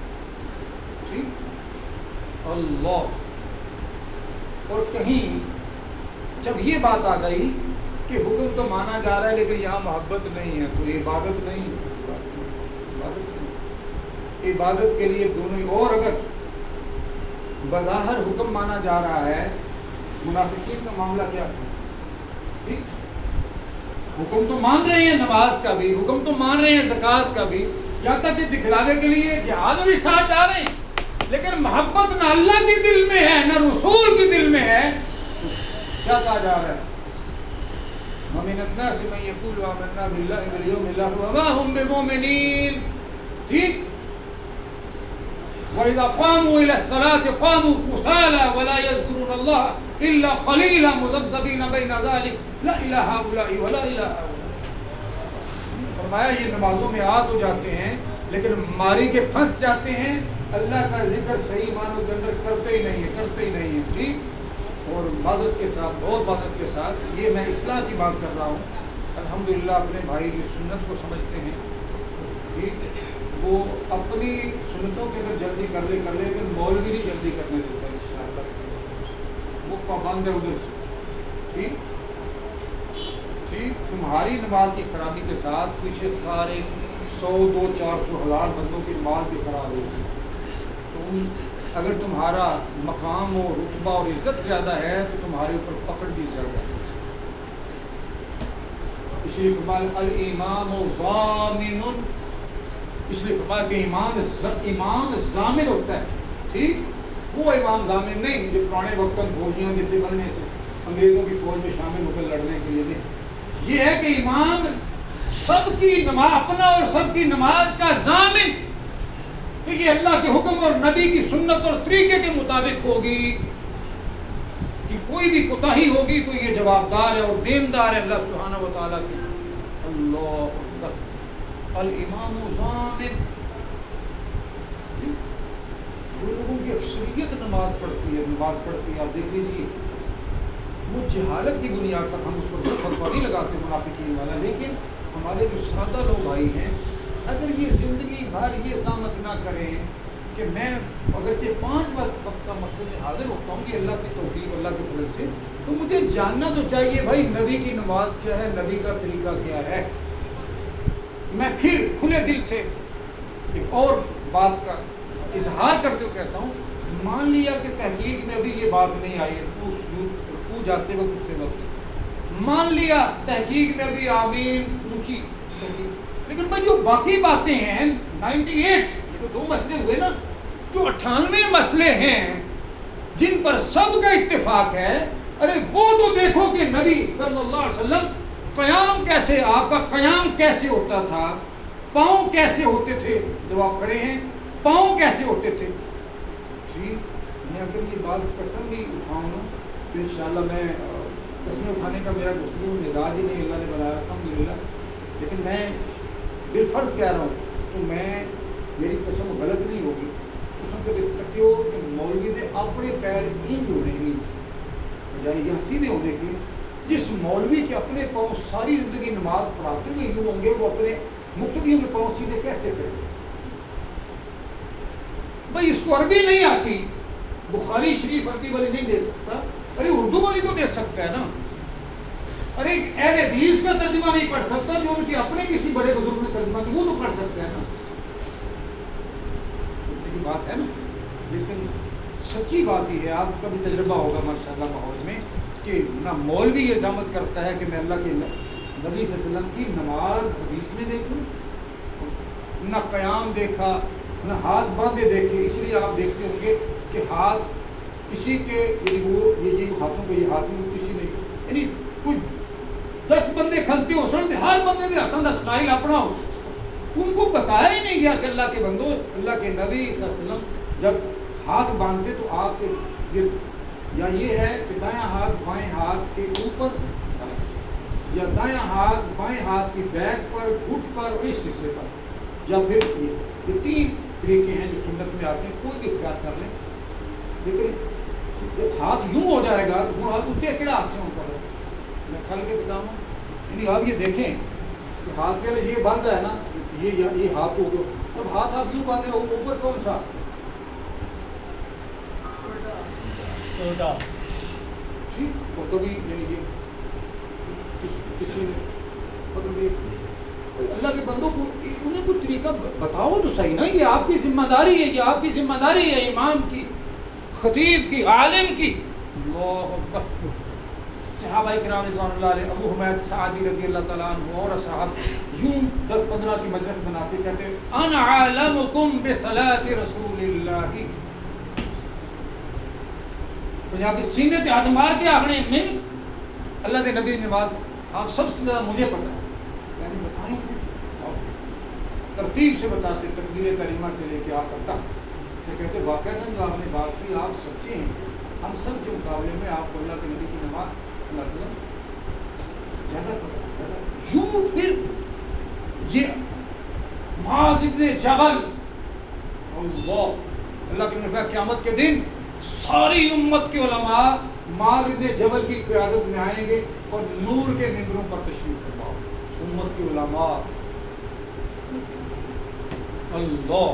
ٹھیک اللہ. اور کہیں جب یہ بات آ گئی کہ حکم تو مانا جا رہا ہے لیکن یہاں محبت نہیں ہے تو عبادت نہیں ہے. عبادت نہیں، عبادت کے لیے دونوں. اور اگر بظاہر حکم مانا جا رہا ہے، منافقین کا معاملہ کیا تھا؟ ٹھیک، حکم تو مان رہے ہیں نماز کا بھی، حکم تو مان رہے ہیں زکوٰۃ کا بھی، یہاں تک کہ دکھلاوے کے لیے جہاد میں بھی ساتھ جا رہے ہیں، لیکن محبت نہ اللہ کے دل میں ہے نہ رسول کے دل میں ہے. تو کیا کہا جا رہا ہے؟ وَمِنَ النَّاسِ مَن يَقُولُ آمَنَّا بِاللَّهِ وَالْيَوْمِ الْآخِرِ وَمَا هُم بِمُؤْمِنِينَ. ٹھیک، وَإِذَا قَامُوا إِلَى الصَّلَاةِ قَامُوا كُسَالَىٰ وَلَا يَذْكُرُونَ اللَّهَ إِلَّا قَلِيلًا مُذَبْذَبِينَ بَيْنَ ذَلِكَ لَا إِلَىٰ هَٰؤُلَاءِ وَلَا إِلَىٰ هَٰؤُلَاءِ. فرمایا یہ نمازوں میں آ تو جاتے ہیں لیکن ماری کے پھنس جاتے ہیں، اللہ کا ذکر صحیح معنوں کے اندر کرتے ہی نہیں ہیں. ٹھیک، اور معذرت کے ساتھ، بہت معذرت کے ساتھ، یہ میں اصلاح کی بات کر رہا ہوں. الحمدللہ اپنے بھائی جو سنت کو سمجھتے ہیں، ٹھیک، وہ اپنی سنتوں کے اندر جلدی کر لے لیکن مولوی نہیں جلدی کرنے دیتا انشاءاللہ. وہ پابند ہے ادھر سے. ٹھیک، تمہاری نماز کی خرابی کے ساتھ پیچھے سارے 100 200 400 1000 بندوں کی نماز بھی خراب ہوگی. اگر تمہارا مقام و رتبہ اور عزت زیادہ ہے تو تمہارے اوپر پکڑ بھی زیادہ ہے. اس لیے فرمایا الامام ضامن، اس لیے فرمایا کہ امام ضامن ہوتا ہے. ٹھیک، وہ امام ضامن نہیں جو پرانے وقت فوجیاں بھی تھے بننے سے انگریزوں کی فوج میں شامل ہو کر لڑنے کے لیے نہیں. یہ ہے کہ امام سب کی نماز، اپنا اور سب کی نماز کا ضامن، کہ یہ اللہ کے حکم اور نبی کی سنت اور طریقے کے مطابق ہوگی. کہ کوئی بھی کوتاہی ہوگی تو یہ جوابدار ہے اور دیندار ہے اللہ سبحانہ و تعالیٰ کی. اللہ اکبر، الامام ضامن. جو لوگوں کی اکثریت نماز پڑھتی ہے آپ دیکھ لیجیے، وہ جہالت کی بنیاد پر، ہم اس پر فتویٰ نہیں لگاتے منافقین والا، لیکن ہمارے جو سادہ لوگ بھائی ہیں، اگر یہ زندگی بھر یہ ضامت نہ کریں کہ میں اگرچہ 5 وقت کا مسجد میں حاضر ہوتا ہوں کہ اللہ کی توفیق، اللہ کے فضل سے، تو مجھے جاننا تو چاہیے بھائی نبی کی نماز کیا ہے، نبی کا طریقہ کیا ہے. میں پھر کھلے دل سے ایک اور بات کا اظہار کرتے ہوئے کہتا ہوں، مان لیا کہ تحقیق میں ابھی یہ بات نہیں آئی، رکوع جاتے وقت اٹھتے وقت، مان لیا تحقیق میں ابھی آمین اونچی تحقیق، لیکن بھائی جو باقی باتیں ہیں 98، یہ تو 2 مسئلے ہوئے نا، جو 98 مسئلے ہیں جن پر سب کا اتفاق ہے، ارے وہ تو دیکھو کہ نبی صلی اللہ علیہ وسلم قیام کیسے، آپ کا قیام کیسے ہوتا تھا، پاؤں کیسے ہوتے تھے، جب آپ کھڑے ہیں پاؤں کیسے ہوتے تھے. ٹھیک، میں اگر یہ بات قسم بھی اٹھاؤں نا تو انشاءاللہ میں قسمیں اٹھانے کا میرا گفتگو مزاج ہی نہیں، اللہ نے بنایا الحمدللہ، لیکن میں بالفرض کہہ رہا ہوں تو میری قسم غلط نہیں ہوگی. قسم کے دیکھتے ہو کہ مولوی نے اپنے پیر انج ہونے کی بجائے یہاں سیدھے ہونے کی، جس مولوی کے اپنے پاؤں ساری زندگی نماز پڑھاتے ہوئے یوں ہوں گے، وہ اپنے مقتدیوں کے پاؤں سیدھے کیسے کریں؟ بھائی اس کو عربی نہیں آتی، بخاری شریف عربی والی نہیں دیکھ سکتا، ارے اردو والی تو دیکھ سکتا ہے نا. ارے اہل حدیث کا ترجمہ نہیں پڑھ سکتا جو ان کے اپنے کسی بڑے بزرگ نے ترجمہ کیا، وہ تو پڑھ سکتا ہے نا. چھوٹنے کی بات ہے نا، لیکن سچی بات ہی ہے، آپ کا بھی تجربہ ہوگا ماشاءاللہ ماحول میں، کہ نہ مولوی یہ ضامت کرتا ہے کہ میں اللہ کے نبی صلی اللہ علیہ وسلم کی نماز حدیث میں دیکھوں، نہ قیام دیکھا، نہ ہاتھ باندھے دیکھے. اس لیے آپ دیکھتے ہوں گے کہ ہاتھ کسی کے، یعنی وہ یہ ہاتھوں کو یہ ہاتھ میں کسی نے، یعنی کوئی 10 بندے کھلتے ہو سکتے، ہر بندے کے ہاتھوں کا سٹائل اپنا ہو، ان کو بتایا ہی نہیں گیا کہ اللہ کے بندو، اللہ کے نبی صلی اللہ علیہ وسلم جب ہاتھ باندھتے تو آپ کے یا یہ ہے کہ دایاں ہاتھ بائیں ہاتھ کے اوپر، یا دایاں ہاتھ بائیں ہاتھ کی بیک پر، گھٹ پر اور اس حصے پر، یا پھر یہ 3 طریقے ہیں جو سنت میں آتے ہیں، کوئی بھی اختیار کر لیں. لیکن جب ہاتھ یوں ہو جائے گا تو وہ ہاتھ اتنے کہڑا ہاتھ سے اوپر ہے، میں کھل کے دکھاؤں. یعنی آپ یہ دیکھیں کہ ہاتھ پہلے یہ باندھا ہے نا، یہ ہاتھ ہو گیا، جب ہاتھ آپ یوں باندھے وہ اوپر کون سا ہاتھ ہے؟ ٹھیک. اور کبھی یعنی یہ کسی نے مطلب یہ اللہ کے بندوں کو انہیں کچھ طریقہ بتاؤ تو صحیح نا. یہ آپ کی ذمہ داری ہے، یہ آپ کی ذمہ داری ہے، امام کی، خطیب کی، عالم کی. اللہ اکبر. صحابہ کرام رضوان اللہ علیہ، ابو حمید سعدی رضی اللہ تعالیٰ عنہ اور صحابہ یوں 10-15 کی مجلس بناتے کہتے انا عالمکم بصلاۃ رسول اللہ. پنجابی سینے تے ہاتھ مار کے آخنے من اللہ کے نبی نماز آپ سب سے زیادہ مجھے پتہ ہے. یعنی بتائیں ترتیب سے بتاتے، تکبیر تحریمہ سے لے کے آخر تک. تو کہتے واقعہ جو آپ نے بات کی آپ سچے ہیں، ہم سب کے مقابلے میں آپ کو اللہ کے نبی کی نماز صلی اللہ علیہ وسلم زیادہ پتہ ہے، زیادہ. یوں پھر یہ معاذ ابن جبل، اللہ کے نبی قیامت کے دن ساری امت کے علماء معاذ ابن جبل کی قیادت میں آئیں گے اور نور کے ممبروں پر تشریف فرما. امت کے علماء اللہ.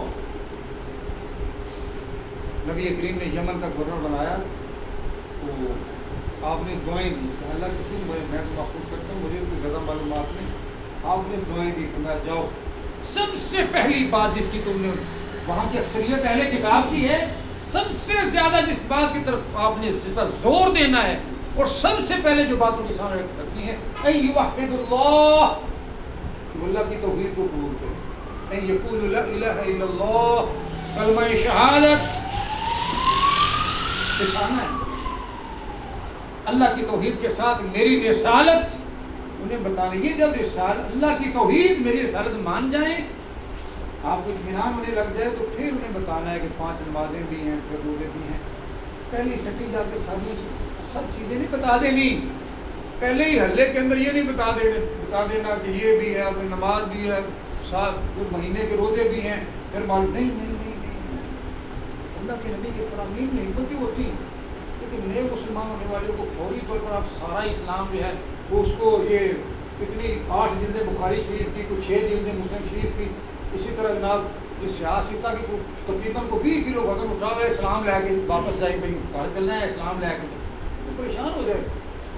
نبی کریم نے یمن کا گورنر بنایا تو آپ نے دعائیں دی کہ اللہ کے رسول میں تو محفوظ کرتا ہوں، مجھے کوئی زیادہ معلومات نہیں. آپ نے دعائیں دی کہ میں جاؤ سب سے پہلی بات جس کی تم نے، وہاں کی اکثریت اہل کتاب کی ہے، سب سے زیادہ جس بات کی طرف آپ نے جس پر زور دینا ہے اور سب سے پہلے جو بات ان کے سامنے رکھنی ہے ان یوحد اللہ، کہ اللہ کی توحید کو قبول کرے، ان یقول لا الہ الا اللہ، کلمہ شہادت دکھانا ہے اللہ کی توحید کے ساتھ میری رسالت انہیں بتانا. یہ جب رسالت اللہ کی توحید میری رسالت مان جائیں، آپ کو اطمینان ہونے لگ جائے تو پھر انہیں بتانا ہے کہ 5 نمازیں بھی ہیں، پھر روزے بھی ہیں. پہلی سٹی جا کے ساری سب چیزیں نہیں بتا دینی، پہلے ہی حلے کے اندر یہ نہیں بتا دینا کہ یہ بھی ہے، پھر نماز بھی ہے، پھر مہینے کے روزے بھی ہیں، پھر نہیں نہیں نہیں نہیں. اللہ کے نبی کے فرامین میں حکمتیں ہوتی ہیں، لیکن نئے مسلمان ہونے والے کو فوری طور پر آپ سارا اسلام جو ہے وہ اس کو یہ اتنی 8 جلدیں بخاری شریف کی، کچھ 6 جلدیں مسلم شریف کی، اسی طرح جناب یہ سیاستہ کی تقریباً کو 20 کلو وزن اٹھا گئے اسلام لے کے واپس جائے کہیں گھر چلنا ہے اسلام لے کے تو پریشان ہو جائے.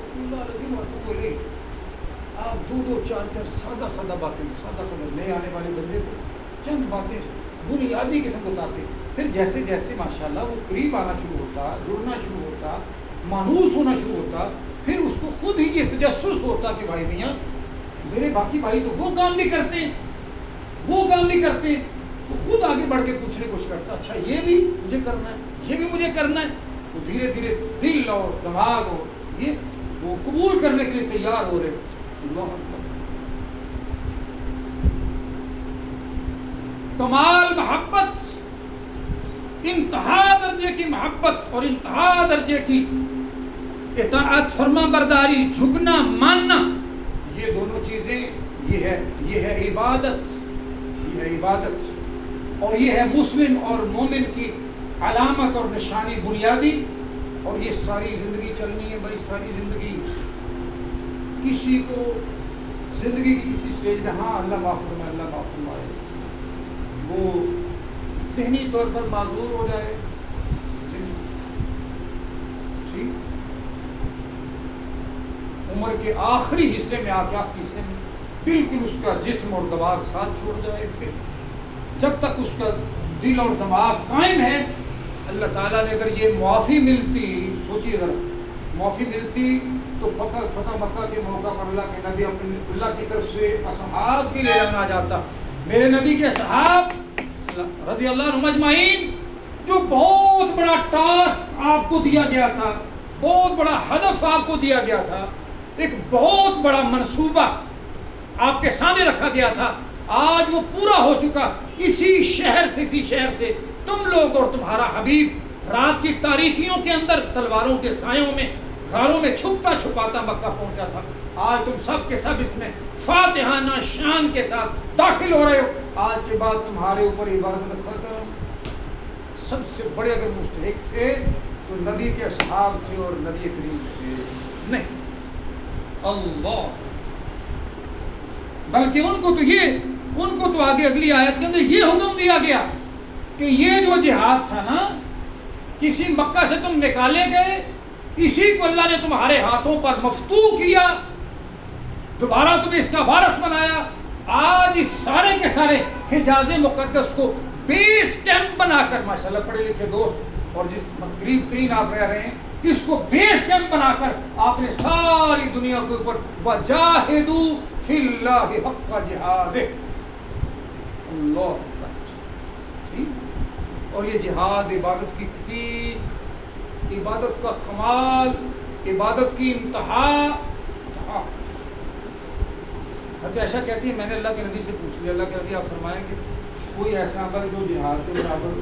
آپ 2-2 4-4 سادہ باتیں، سادہ نئے آنے والے بندے کو چند باتیں بنیادی قسم کو بتاتے، پھر جیسے جیسے ماشاءاللہ وہ قریب آنا شروع ہوتا، جڑنا شروع ہوتا، مانوس ہونا شروع ہوتا، پھر اس کو خود ہی یہ تجسس ہوتا کہ بھائی میاں میرے باقی بھائی تو وہ کام بھی کرتے ہیں، وہ کام بھی کرتے ہیں، تو خود آگے بڑھ کے پوچھنے کی کوشش کرتا اچھا یہ بھی مجھے کرنا ہے، یہ بھی مجھے کرنا ہے. تو دھیرے دھیرے دل اور دماغ اور یہ وہ قبول کرنے کے لیے تیار ہو رہے. اللہ اکبر. کمال محبت، انتہا درجے کی محبت اور انتہا درجے کی اطاعت، فرما برداری، جھکنا ماننا، یہ دونوں چیزیں یہ ہے عبادت، یہ ہے عبادت، اور یہ ہے مسلم اور مومن کی علامت اور نشانی بنیادی. اور یہ ساری زندگی چلنی ہے بھائی، ساری زندگی. کسی کو زندگی کی کسی سٹیج میں ہاں اللہ معاف فرمائے، اللہ معاف فرمائے، وہ ذہنی طور پر معذور ہو جائے ٹھیک، عمر کے آخری حصے میں آخری حصے میں بالکل اس کا جسم اور دماغ ساتھ چھوڑ جائے، پھر جب تک اس کا دل اور دماغ قائم ہے اللہ تعالیٰ نے اگر یہ معافی ملتی، سوچیے ذرا، معافی ملتی تو فتح مکہ کے موقع پر اللہ کے نبی اپنے اللہ کی طرف سے اصحاب کے لیے آنا جاتا. میرے نبی کے اصحاب رضی اللہ عنہم اجمعین، جو بہت بڑا ٹاسک آپ کو دیا گیا تھا، بہت بڑا ہدف آپ کو دیا گیا تھا، ایک بہت بڑا منصوبہ آپ کے سامنے رکھا گیا تھا، آج وہ پورا ہو چکا۔ اسی شہر سے تم لوگ اور تمہارا حبیب رات کی تاریکیوں کے اندر تلواروں کے سایوں میں غاروں میں چھپتا چھپاتا مکہ پہنچا تھا۔ آج تم سب کے سب اس میں فاتحانہ شان کے ساتھ داخل ہو رہے ہو۔ آج کے بعد تمہارے اوپر عبادت ختم۔ سب سے بڑے اگر مستحق تھے تو نبی کے اصحاب تھے اور نبی کریم تھے، نہیں اللہ، بلکہ ان کو تو آگے اگلی آیت کے اندر یہ حکم دیا گیا کہ یہ جو جہاد تھا نا، کسی مکہ سے تم نکالے گئے، اسی کو اللہ نے تمہارے ہاتھوں پر مفتوح کیا، دوبارہ تمہیں اس کا وارث بنایا۔ آج اس سارے کے سارے حجاز مقدس کو بیس کیمپ بنا کر، ماشاءاللہ پڑھے لکھے دوست اور جس قریب ترین آپ رہ رہے ہیں، اس کو بیس کیمپ بنا کر آپ نے ساری دنیا کے اوپر وجاہدوا فی اللہ حق جہادہ، اللہ ٹھیک۔ اور یہ جہاد عبادت کی پیک، عبادت کا کمال، عبادت کی انتہا۔ حضرت عائشہ کہتی ہے میں نے اللہ کے نبی سے پوچھ لیا، اللہ کے نبی آپ فرمائیں کہ کوئی ایسا عمل جو جہاد کے برابر،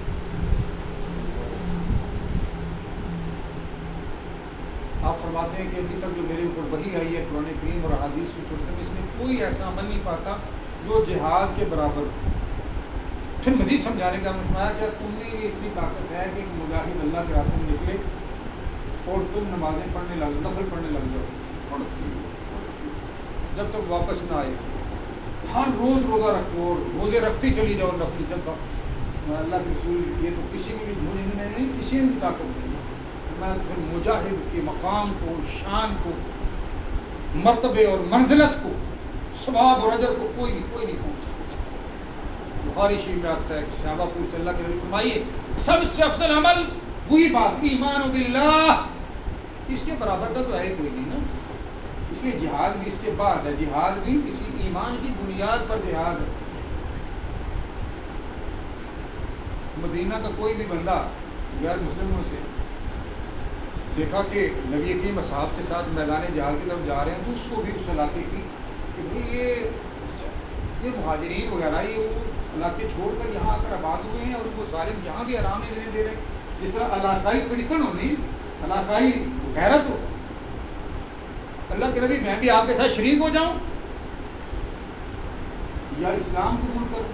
آپ فرماتے ہیں کہ ابھی تک جو میرے اوپر وحی آئی ہے قرآن کریم اور احادیث کی صورت میں، اس میں کوئی ایسا عمل نہیں پاتا جو جہاد کے برابر۔ پھر مزید سمجھانے کا فرمایا کہ تم میں یہ اتنی طاقت ہے کہ مجاہد اللہ کے راستے میں نکلے اور تم نمازیں پڑھنے لگ، نفل پڑھنے لگ جاؤ، جب تک واپس نہ آئے، ہر روز روزہ رکھو اور روزے رکھتی چلی جاؤ نفل، جب تک اللہ کے رسول یہ تو کسی میں بھی میں نہیں، کسی میں بھی طاقت نہیں۔ میں پھر مجاہد کے مقام کو، شان کو، مرتبے اور منزلت کو، ثواب اور اجر کو کوئی نہیں پہنچ سکتا۔ بخاری شریف میں آتا ہے کہ صحابہ پوچھتے اللہ کے نبی فرمائیے سب سے افضل عمل، وہی بات ایمان باللہ، اس کے برابر کا تو ہے کوئی نہیں نا، اس لیے جہاد بھی اس کے بعد ہے، جہاد بھی اسی ایمان کی بنیاد پر جہاد ہے۔ مدینہ کا کوئی بھی بندہ غیر مسلموں سے دیکھا کہ نبی کریم اصحاب کے ساتھ میدان جہاد کی طرف جا رہے ہیں تو اس کو بھی اس علاقے کی کہ بھئی یہ مہاجرین وغیرہ یہ وہ علاقے چھوڑ کر یہاں آ کر آباد ہوئے ہیں اور وہ ظالم یہاں بھی آرام نہیں دے رہے ہیں، جس طرح علاقائی کڑکن ہو نہیں، علاقائی غیرت ہو۔ اللہ کے نبی میں بھی آپ کے ساتھ شریک ہو جاؤں یا اسلام قبول کروں؟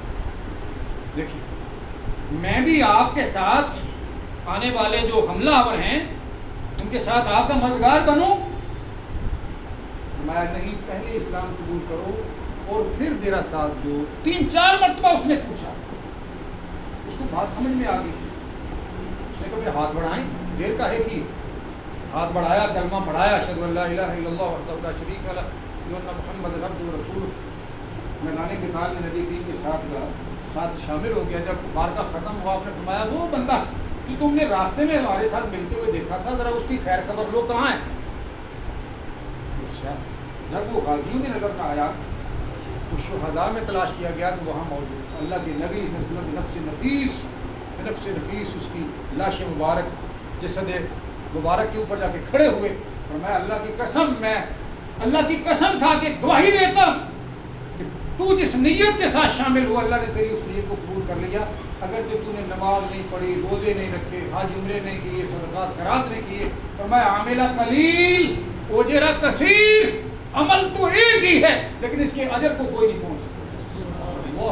دیکھیں میں بھی آپ کے ساتھ آنے والے جو حملہ آور ہیں ان کے ساتھ آپ کا مددگار بنوں؟ فرمایا نہیں، پہلے اسلام قبول کرو اور پھر میرا ساتھ دو۔ 3-4 مرتبہ اس نے پوچھا، اس کو بات سمجھ میں آ گئی، اس نے کہا پھر ہاتھ بڑھائیں، دیر کا ہے کہ ہاتھ بڑھایا، کلمہ پڑھایا، اشہد ان لا الہ الا اللہ وحدہ لا شریک لہ وان محمد عبدہ ورسولہ، میدان قتال میں نبی کریم کے ساتھ شامل ہو گیا۔ جب معرکہ ختم ہوا آپ نے فرمایا وہ بندہ جو تم نے راستے میں ہمارے ساتھ ملتے ہوئے دیکھا تھا ذرا اس کی خیر خبر لو، کہاں ہے؟ اچھا، جب وہ غازیوں میں نظر نہ آیا تو شہداء میں تلاش کیا گیا تو وہاں موجود تھا۔ اللہ کے نبی صلی اللہ علیہ وسلم نفس نفیس اس کی لاش مبارک جسد مبارک کے اوپر جا کے کھڑے ہوئے اور میں اللہ کی قسم، میں اللہ کی قسم کھا کے گواہی دیتا ہوں کہ تو جس نیت کے ساتھ شامل ہوا اللہ نے تیری اس نیت کو قبول کر لیا، اگرچہ تو نے نماز نہیں پڑھی، روزے نہیں رکھے، حج عمرے نہیں کیے، صدقات خیرات نہیں کیے، اور میں عاملہ قلیل اجرہ کثیر، عمل تو ایک ہی ہے لیکن اس کے اجر کو کوئی نہیں پہنچ سکتا۔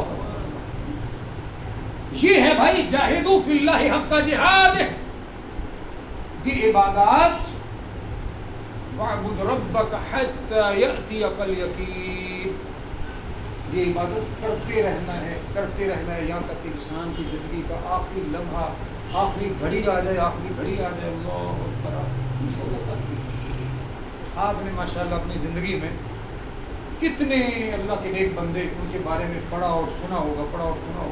یہ ہے بھائی جاہدوا فی اللہ حق جہاد، یہ عبادات وَاعْبُدْ رَبَّكَ حَتَّى يَأْتِيَكَ الْيَقِينُ، یہ عبادت کرتے رہنا ہے یہاں تک کہ انسان کی زندگی کا آخری لمحہ، آخری گھڑی آ جائے، اللہ اکبر۔ آپ نے ماشاءاللہ اپنی زندگی میں کتنے اللہ کے نیک بندے ان کے بارے میں پڑھا اور سنا ہوگا،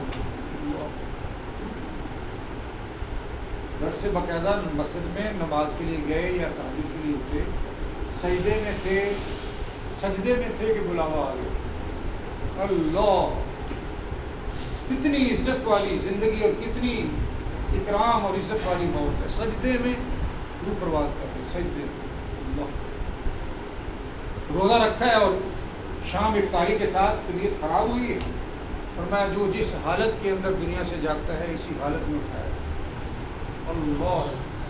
گھر سے باقاعدہ مسجد میں نماز کے لیے گئے یا تہجد کے لیے اٹھے، سجدے میں تھے کہ بلاوا آ گیا، اللہ کتنی عزت والی زندگی اور کتنی اکرام اور عزت والی موت ہے، سجدے میں روح پرواز کر گئے، سجدے میں اللہ۔ روزہ رکھا ہے اور شام افطاری کے ساتھ طبیعت خراب ہوئی ہے، فرمایا جو جس حالت کے اندر دنیا سے جاگتا ہے اسی حالت میں اٹھایا جائے۔ اللہ،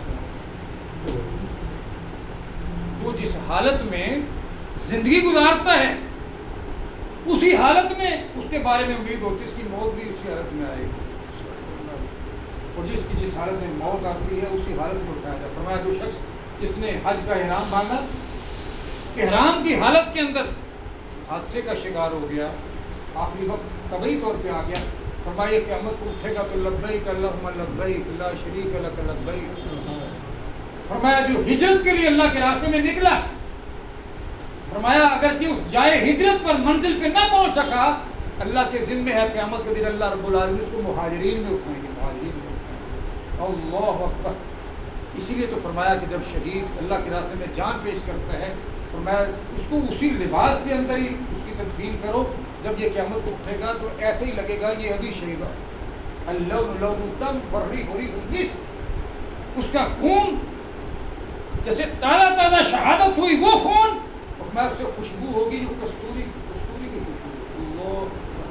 جو جس حالت میں زندگی گزارتا ہے اسی حالت میں اس کے بارے میں امید ہوتی ہے اس کی موت بھی اسی حالت میں آئے گی، اور جس کی جس حالت میں موت آتی ہے اسی حالت میں اٹھایا جائے۔ فرمایا جو شخص جس نے حج کا احرام باندھا، احرام کی حالت کے اندر حادثے کا شکار ہو گیا، آخری وقت طبعی طور پہ آ گیا، فرمایا قیامت کو اٹھے گا تو لبیک اللہم لبیک لا شریک لک لبیک۔ فرمایا جو ہجرت کے لیے اللہ کے راستے میں نکلا، فرمایا اگرچہ اس جائے ہجرت پر منزل پہ نہ پہنچ سکا، اللہ کے ذمہ ہے قیامت کے دن اللہ رب العالمین اس کو مہاجرین میں اٹھائیں گے، مہاجرین میں اٹھائیں گے۔ اللہ اکبر۔ اسی لیے تو فرمایا کہ جب شہید اللہ کے راستے میں جان پیش کرتا ہے، فرمایا اس کو اسی لباس سے اندر ہی اس کی تدفین کرو، جب یہ قیامت کو اٹھے گا تو ایسے ہی لگے گا یہ ابھی شہید ہے۔ اللون لون الدم والریح ریح المسک، اس کا خون جیسے تازہ تازہ شہادت ہوئی وہ خون، فرمایا اس سے خوشبو ہوگی جو کستوری کی خوشبو۔ اللہ،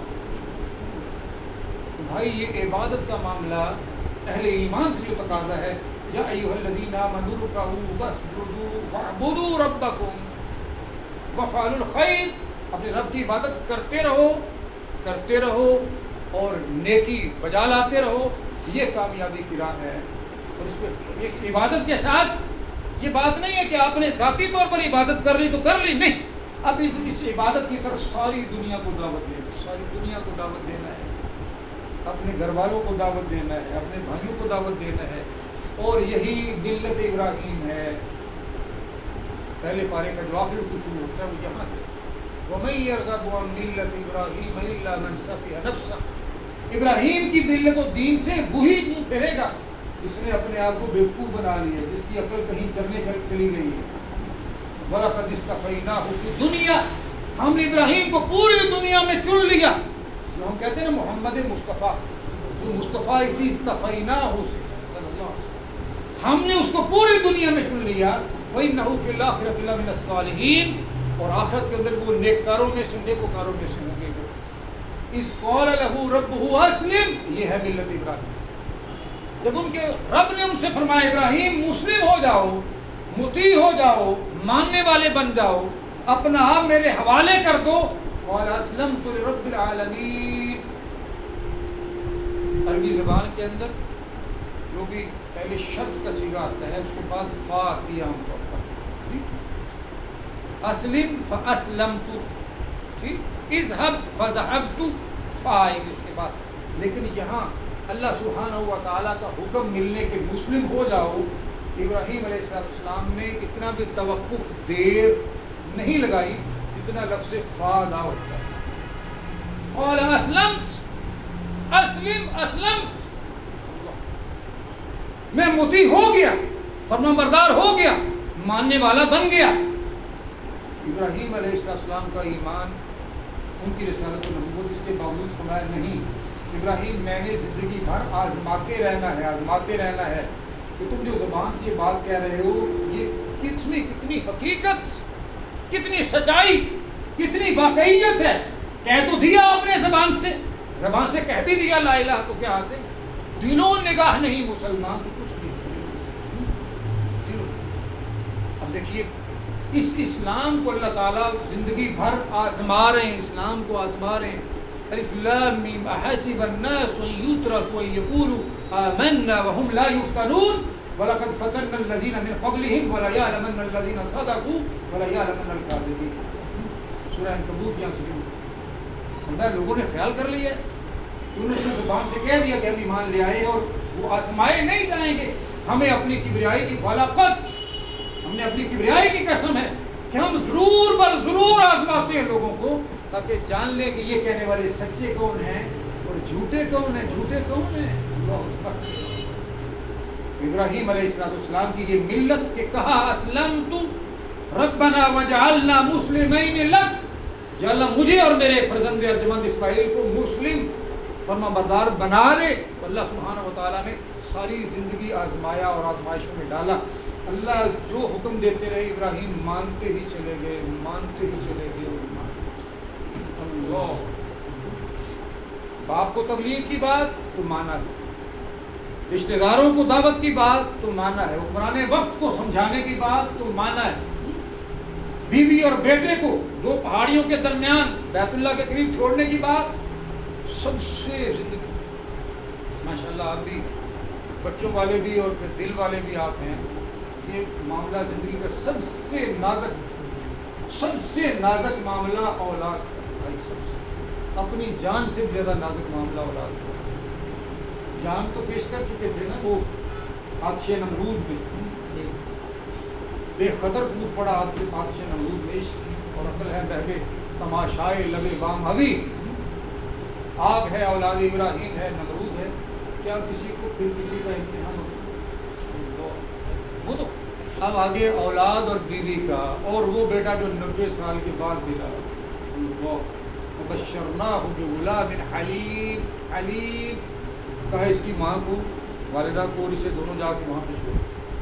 تو بھائی یہ عبادت کا معاملہ اہل ایمان سے جو تقاضا ہے، یا ایھا الذین آمنوا ارکعوا واسجدوا واعبدوا ربکم وافعلوا الخیر، اپنے رب کی عبادت کرتے رہو اور نیکی بجا لاتے رہو، یہ کامیابی کی راہ ہے۔ اور اس عبادت کے ساتھ یہ بات نہیں ہے کہ آپ نے ذاتی طور پر عبادت کر لی تو کر لی، نہیں، اب اس عبادت کی طرف ساری دنیا کو دعوت دینا ہے، ساری دنیا کو دعوت دینا ہے، اپنے گھر والوں کو دعوت دینا ہے، اپنے بھائیوں کو دعوت دینا ہے، اور یہی ملت ابراہیم ہے۔ پہلے پارے کا جو آخر کو شروع ہوتا ہے وہ یہاں سے، وَمَن يَرْغَبُ عَن مِّلَّةِ إِبْرَاهِيمَ إِلَّا مَن سَفِهَ نَفْسَهُ، ابراہیم کی ملت و دین سے وہی منہ پھیرے گا جس نے اپنے آپ کو بیوقوف بنا لیا ہے، جس کی عقل کہیں چلی گئی ہے۔ وَلَقَدِ اصْطَفَيْنَاهُ فِي الدُّنْيَا، ہم نے ابراہیم کو پوری دنیا میں چن لیا، جو ہم کہتے ہیں نا محمد مصطفیٰ، جو مصطفیٰ اسی اصطفیناہ سے صلی اللہ علیہ وسلم، ہم نے اس کو پوری دنیا میں چن لیا۔ وَإِنَّهُ فِي الْآخِرَةِ لَمِنَ الصَّالِحِينَ، اور آخرت کے اندر وہ نیککاروں میں سے، نیکوکاروں میں سے ہوں گے۔ اِذْ قَالَ لَهُ رَبُّهُ أَسْلِمْ، یہ ہے ملت ابراہیم۔ جب ان کے رب نے ان سے فرمایا ابراہیم مسلم ہو جاؤ، مطیع ہو جاؤ، ماننے والے بن جاؤ، اپنا آپ میرے حوالے کر دو، قال اسلمت لرب العالمین۔ عربی زبان کے اندر جو بھی پہلے شرط کا صیغہ آتا ہے اس کے بعد فا آتی ہے عام طور پر، ٹھیک، اسلم فاسلمت، ٹھیک، اذهب فذهبت، فا آئے گی اس کے بعد، لیکن یہاں اللہ سبحانہ و تعالیٰ کا حکم ملنے کے مسلم ہو جاؤ، ابراہیم علیہ السلام نے اتنا بھی توقف دیر نہیں لگائی جتنا لفظ فا ادا ہوتا ہے۔ قال اسلمت، اسلمت، میں مطیع ہو گیا، فرما بردار ہو گیا، ماننے والا بن گیا۔ ابراہیم علیہ السلام کا ایمان، ان کی رسالت و نبوت، اس کے باوجود فرمایا نہیں ابراہیم میں نے زندگی بھر آزماتے رہنا ہے کہ تم جو زبان سے یہ بات کہہ رہے ہو یہ کتنی حقیقت، کتنی سچائی، کتنی واقعیت ہے۔ کہہ تو دیا آپ نے زبان سے کہہ بھی دیا لا الہ، تو کیا حاصل؟ دلوں نگاہ نہیں مسلمان تو کچھ بھی دلوں۔ اب دیکھیے اس اسلام کو اللہ تعالیٰ زندگی بھر آزما رہے ہیں، اسلام کو آزما رہے ہیں۔ الف لام میم احسب الناس ان یترکوا ان یقولوا آمنا وهم لا یفتنون ولقد فتنا الذین من قبلهم وليعلمن الذین صدقوا وليعلمن الكاذبین۔ سورہ عنکبوت یہاں سے ہمارے لوگوں نے خیال کر لیا انہوں نے زبان سے کہہ دیا کہ ہم ایمان لے آئے اور وہ آزمائے نہیں جائیں گے۔ ہمیں اپنی کبریائی کی خلاقت، ہم نے اپنی کبریائی کی قسم ہے کہ ہم ضرور بر ضرور آزماتے ہیں لوگوں کو، تاکہ جان لیں کہ یہ کہنے والے سچے کون ہیں اور جھوٹے کون ہیں۔ ابراہیم علیہ السلام کی یہ ملت کہ کہا اسلمت ربنا وجعلنا مسلمین لک، یا اللہ مجھے اور میرے فرزند ارجمند اسماعیل کو مسلم فرما بردار بنا دے تو اللہ سبحانہ و تعالیٰ نے ساری زندگی آزمایا اور آزمائشوں میں ڈالا. اللہ جو حکم دیتے رہے ابراہیم مانتے ہی چلے گئے, مانتے ہی چلے گئے اور مانتے. اللہ باپ کو تبلیغ کی بات تو مانا ہے, رشتہ داروں کو دعوت کی بات تو مانا ہے, حکمران وقت کو سمجھانے کی بات تو مانا ہے, بیوی اور بیٹے کو دو پہاڑیوں کے درمیان بیت اللہ کے قریب چھوڑنے کی بات. سب سے زندگی ماشاءاللہ آپ بھی بچوں والے بھی اور پھر دل والے بھی آپ ہیں. یہ معاملہ زندگی کا سب سے نازک معاملہ اولاد کا بھائی, سب سے اپنی جان سے زیادہ نازک معاملہ اولاد کا. جان تو پیش کر چکے تھے نا وہ آتش نمرود میں, بے خطر کود پڑا آتش نمرود میں. عشق اور عقل ہے بہوے تماشائے لبے بام ابھی, آگ ہے اولاد ابراہیم ہے نمرود ہے, کیا کسی کو پھر کسی کا امتحان ہو. وہ تو اب آگے اولاد اور بیوی کا, اور وہ بیٹا جو 90 سال کے بعد ملا. فبشرناہ بغلام حلیم. حلیم کہا اس کی ماں کو, والدہ کو, اور اسے دونوں جا کے وہاں پہ چھوڑ.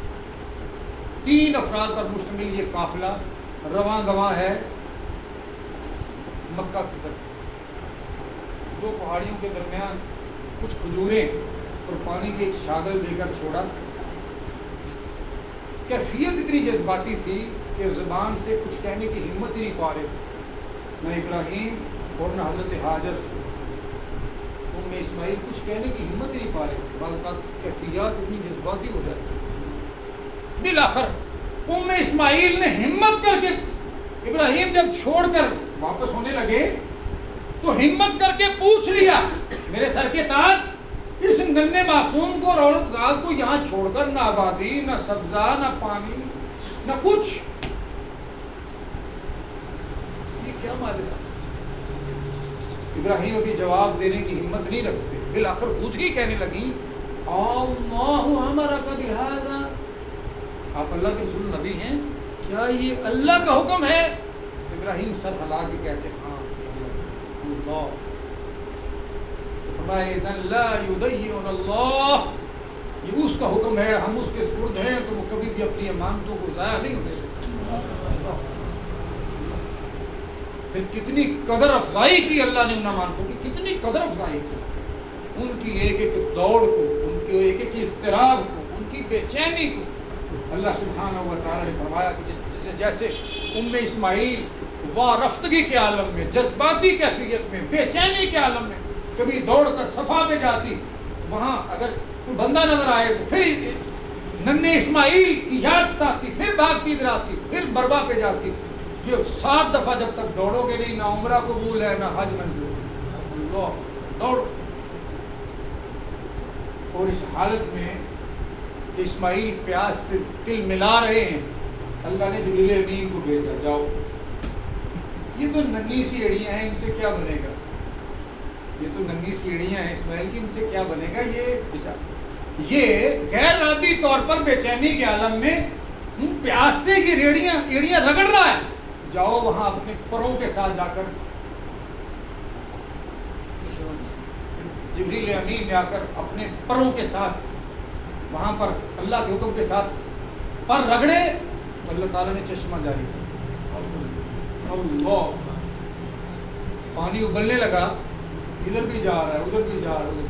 3 افراد پر مشتمل یہ قافلہ رواں گواں ہے مکہ کی طرف. 2 پہاڑیوں کے درمیان کچھ کھجوریں اور پانی کی ایک شاگل دے کر چھوڑا. کیفیت اتنی جذباتی تھی کہ زبان سے کچھ کہنے کی ہمت ہی نہیں پا رہے تھے, نہ ابراہیم اور نہ حضرت حاجر. اسماعیل کچھ کہنے کی ہمت ہی نہیں پا رہے تھے. بعض اوقات کیفیات اتنی جذباتی ہو جاتی. بالآخر اسماعیل نے ہمت کر کے, ابراہیم جب چھوڑ کر واپس ہونے لگے تو ہمت کر کے پوچھ لیا, میرے سر کے تاج, اس ننھے معصوم کو اور عورت زاد کو یہاں چھوڑ کر نہ آبادی, نہ سبزہ, نہ پانی, نہ کچھ, یہ کیا معاملہ. ابراہیم ابھی جواب دینے کی ہمت نہیں رکھتے. بالآخر خود ہی کہنے لگی اللہ امرک بہذا, آپ اللہ کے رسول نبی ہیں, کیا یہ اللہ کا حکم ہے. ابراہیم سر ہلا کے کہتے ہاں اللہ. فرمایا اذن لا یضیعنا اللہ, یہ اس کا حکم ہے, ہم اس کے سپرد ہیں تو وہ کبھی بھی اپنی امانتوں کو ضائع نہیں ہونے دیتے. پھر کتنی قدر افزائی کی اللہ نے ان امانتوں کی, کتنی قدر افزائی کی, ان کی ایک ایک دوڑ کو, ان کے ایک ایک اضطراب کو, ان کی بے چینی کو. اللہ سبحانہ و تعالیٰ نے فرمایا کہ جیسے اسماعیل وارفتگی کے عالم میں, جذباتی کیفیت میں, بے چینی کے عالم میں کبھی دوڑ کر صفا پہ جاتی, وہاں اگر کوئی بندہ نظر آئے تو پھر ننھے اسماعیل کی یاد ستاتی, پھر بھاگتی ادھر آتی, پھر بروا پہ جاتی. یہ 7 دفعہ جب تک دوڑو گے نہیں, نہ عمرہ قبول ہے نہ حج منظور. اللہ دوڑ. اور اس حالت میں کہ اسماعیل پیاس سے دل ملا رہے ہیں, اللہ نے جبریل امین کو بھیجا, جاؤ یہ تو ننھی سی ایڑیاں ہیں, ان سے کیا بنے گا. یہ تو ننھی سی ایڑیاں ہیں اسماعیل کی, ان سے کیا بنے گا. یہ غیر ارادی طور پر بے چینی کے عالم میں پیاس سے کی ایڑیاں رگڑ رہا ہے. جاؤ وہاں اپنے پروں کے ساتھ جا کر, جبریل امین جا کر اپنے پروں کے ساتھ وہاں پر اللہ کے حکم کے ساتھ پر رگڑے تو اللہ تعالیٰ نے چشمہ جاری کیا. اللہ, پانی ابلنے لگا, ادھر بھی جا رہا ہے ادھر بھی جا رہا ہے.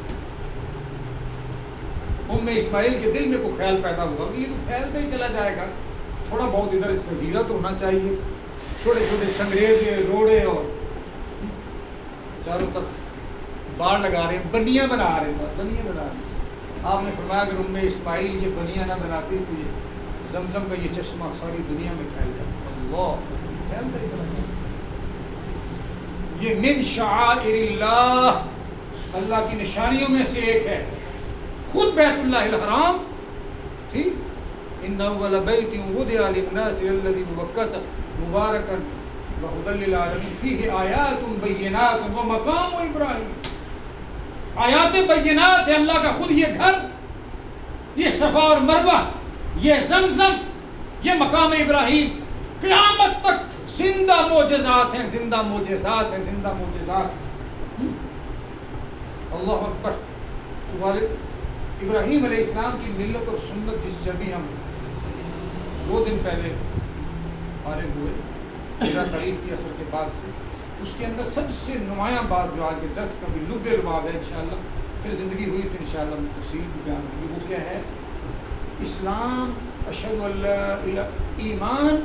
اسماعیل کے دل میں کوئی خیال پیدا ہوا کہ یہ تو پھیلتا ہی چلا جائے گا, تھوڑا بہت ادھر سہولت ہونا چاہیے. چھوٹے چھوٹے سنگریزے روڑے اور چاروں طرف باڑ لگا رہے ہیں, بنیاں بنا رہے ہیں, بنیاں بنا رہے ہیں. آپ نے فرمایا اگر اسماعیل یہ بنیاں نہ بناتی تو یہ زمزم کا یہ چشمہ ساری دنیا میں پھیل جاتا. اللہ, پھیلتا ہی چلا جائے. یہ من شعائر اللہ, اللہ کی نشانیوں میں سے ایک ہے. خود بیت اللہ الحرام, ٹھیک, ان اول بیت وضع للناس الذي ببکۃ مبارکا وہدی للعالمین فیہ آیات بینات ومقام ابراہیم. آیات بینات ہے اللہ کا خود یہ گھر, یہ صفا اور مروہ, یہ زمزم, یہ مقام ابراہیم. قیامت تک زندہ معجزات ہیں, زندہ معجزات ہیں, زندہ معجزات. اللہ اکبر. والد ابراہیم علیہ السلام کی ملت اور سنت جس سے بھی ہم 2 دن پہلے فارغ ہوئے میرا قریب کی اثر کے بعد سے، اس کے اندر سب سے نمایاں بات جو آج کے درس کا بھی لب لباب ہے انشاءاللہ، پھر زندگی ہوئی تو انشاءاللہ ہم تفصیل بھی بیان ہوگی. وہ کیا ہے؟ اسلام اشہد ان لا الہ، ایمان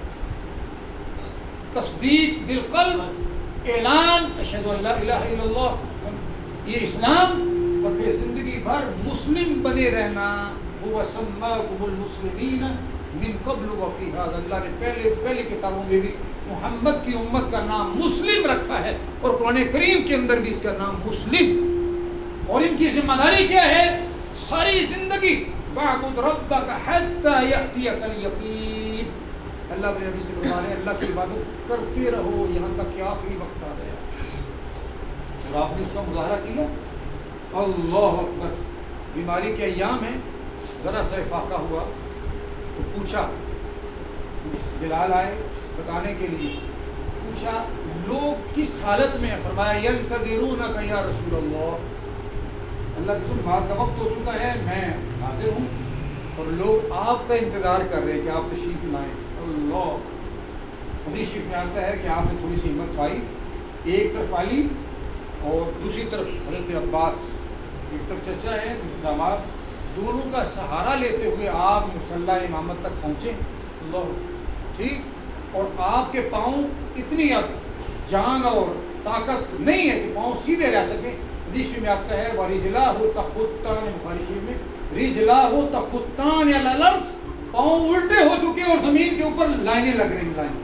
تصدیق بالقلب، اعلان اشہد ان لا الہ الا اللہ، یہ اسلام، اور پھر زندگی بھر مسلم بنے رہنا. هو سماکم المسلمین من قبل وفی ھذا، اللہ نے پہلی کتابوں میں بھی محمد کی امت کا نام مسلم رکھا ہے، اور قرآن کریم کے اندر بھی اس کا نام مسلم. اور ان کی ذمہ داری کیا ہے؟ ساری زندگی وَاعْبُدْ رَبَّكَ حَتَّى يَأْتِيَكَ الْيَقِينُ، اللہ اپنے نبی سے فرما رہے ہیں اللہ کی عبادت کرتے رہو یہاں تک کہ آخری وقت آ گیا. اور آپ نے اس کا مظاہرہ کیا. اللہ اکبر. بیماری کے ایام ہیں، ذرا سا افاقہ ہوا تو پوچھا، بلال آئے بتانے کے لیے، پوچھا لوگ کس حالت میں ہیں؟ فرمایا ینتظرونک یا رسول اللہ، اللہ کے رسول بعض کا وقت ہو چکا ہے، میں حاضر ہوں اور لوگ آپ کا انتظار کر رہے ہیں کہ آپ تشریف لائیں. اللہ. حدیث شریف میں آتا ہے کہ آپ نے تھوڑی سی ہمت پائی، ایک طرف علی اور دوسری طرف حضرت عباس، ایک طرف چچا ہے دوسری داماد، دونوں کا سہارا لیتے ہوئے آپ مصلی امامت تک پہنچے. اللہ. ٹھیک. اور آپ کے پاؤں اتنی اب جان اور طاقت نہیں ہے کہ پاؤں سیدھے رہ سکیں. حدیث میں آتا ہے وَرِجْلَاهُ تَخُطَّانِ، بخاری شریف میں رِجْلَاهُ تَخُطَّانِ عَلَى الْأَرْضِ، پاؤں الٹے ہو چکے اور زمین کے اوپر لائنیں لگ رہی ہیں، لائن.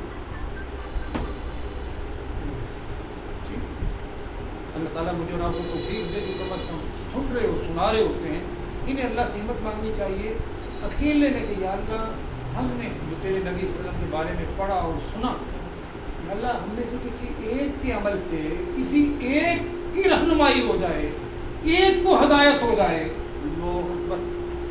اللہ تعالیٰ مجھے اور آپ کو توفیق دے جو کم از کم سن رہے ہو سنا رہے ہوتے ہیں، انہیں اللہ سے ہمت مانگنی چاہیے اکیلے نے کہ یا اللہ ہم نے جو تیرے نبی صلی اللہ علیہ وسلم کے بارے میں پڑھا اور سنا، یا اللہ ہم میں سے کسی ایک کے عمل سے کسی ایک کی رہنمائی ہو جائے، ایک کو ہدایت ہو جائے. اللہ اکبر.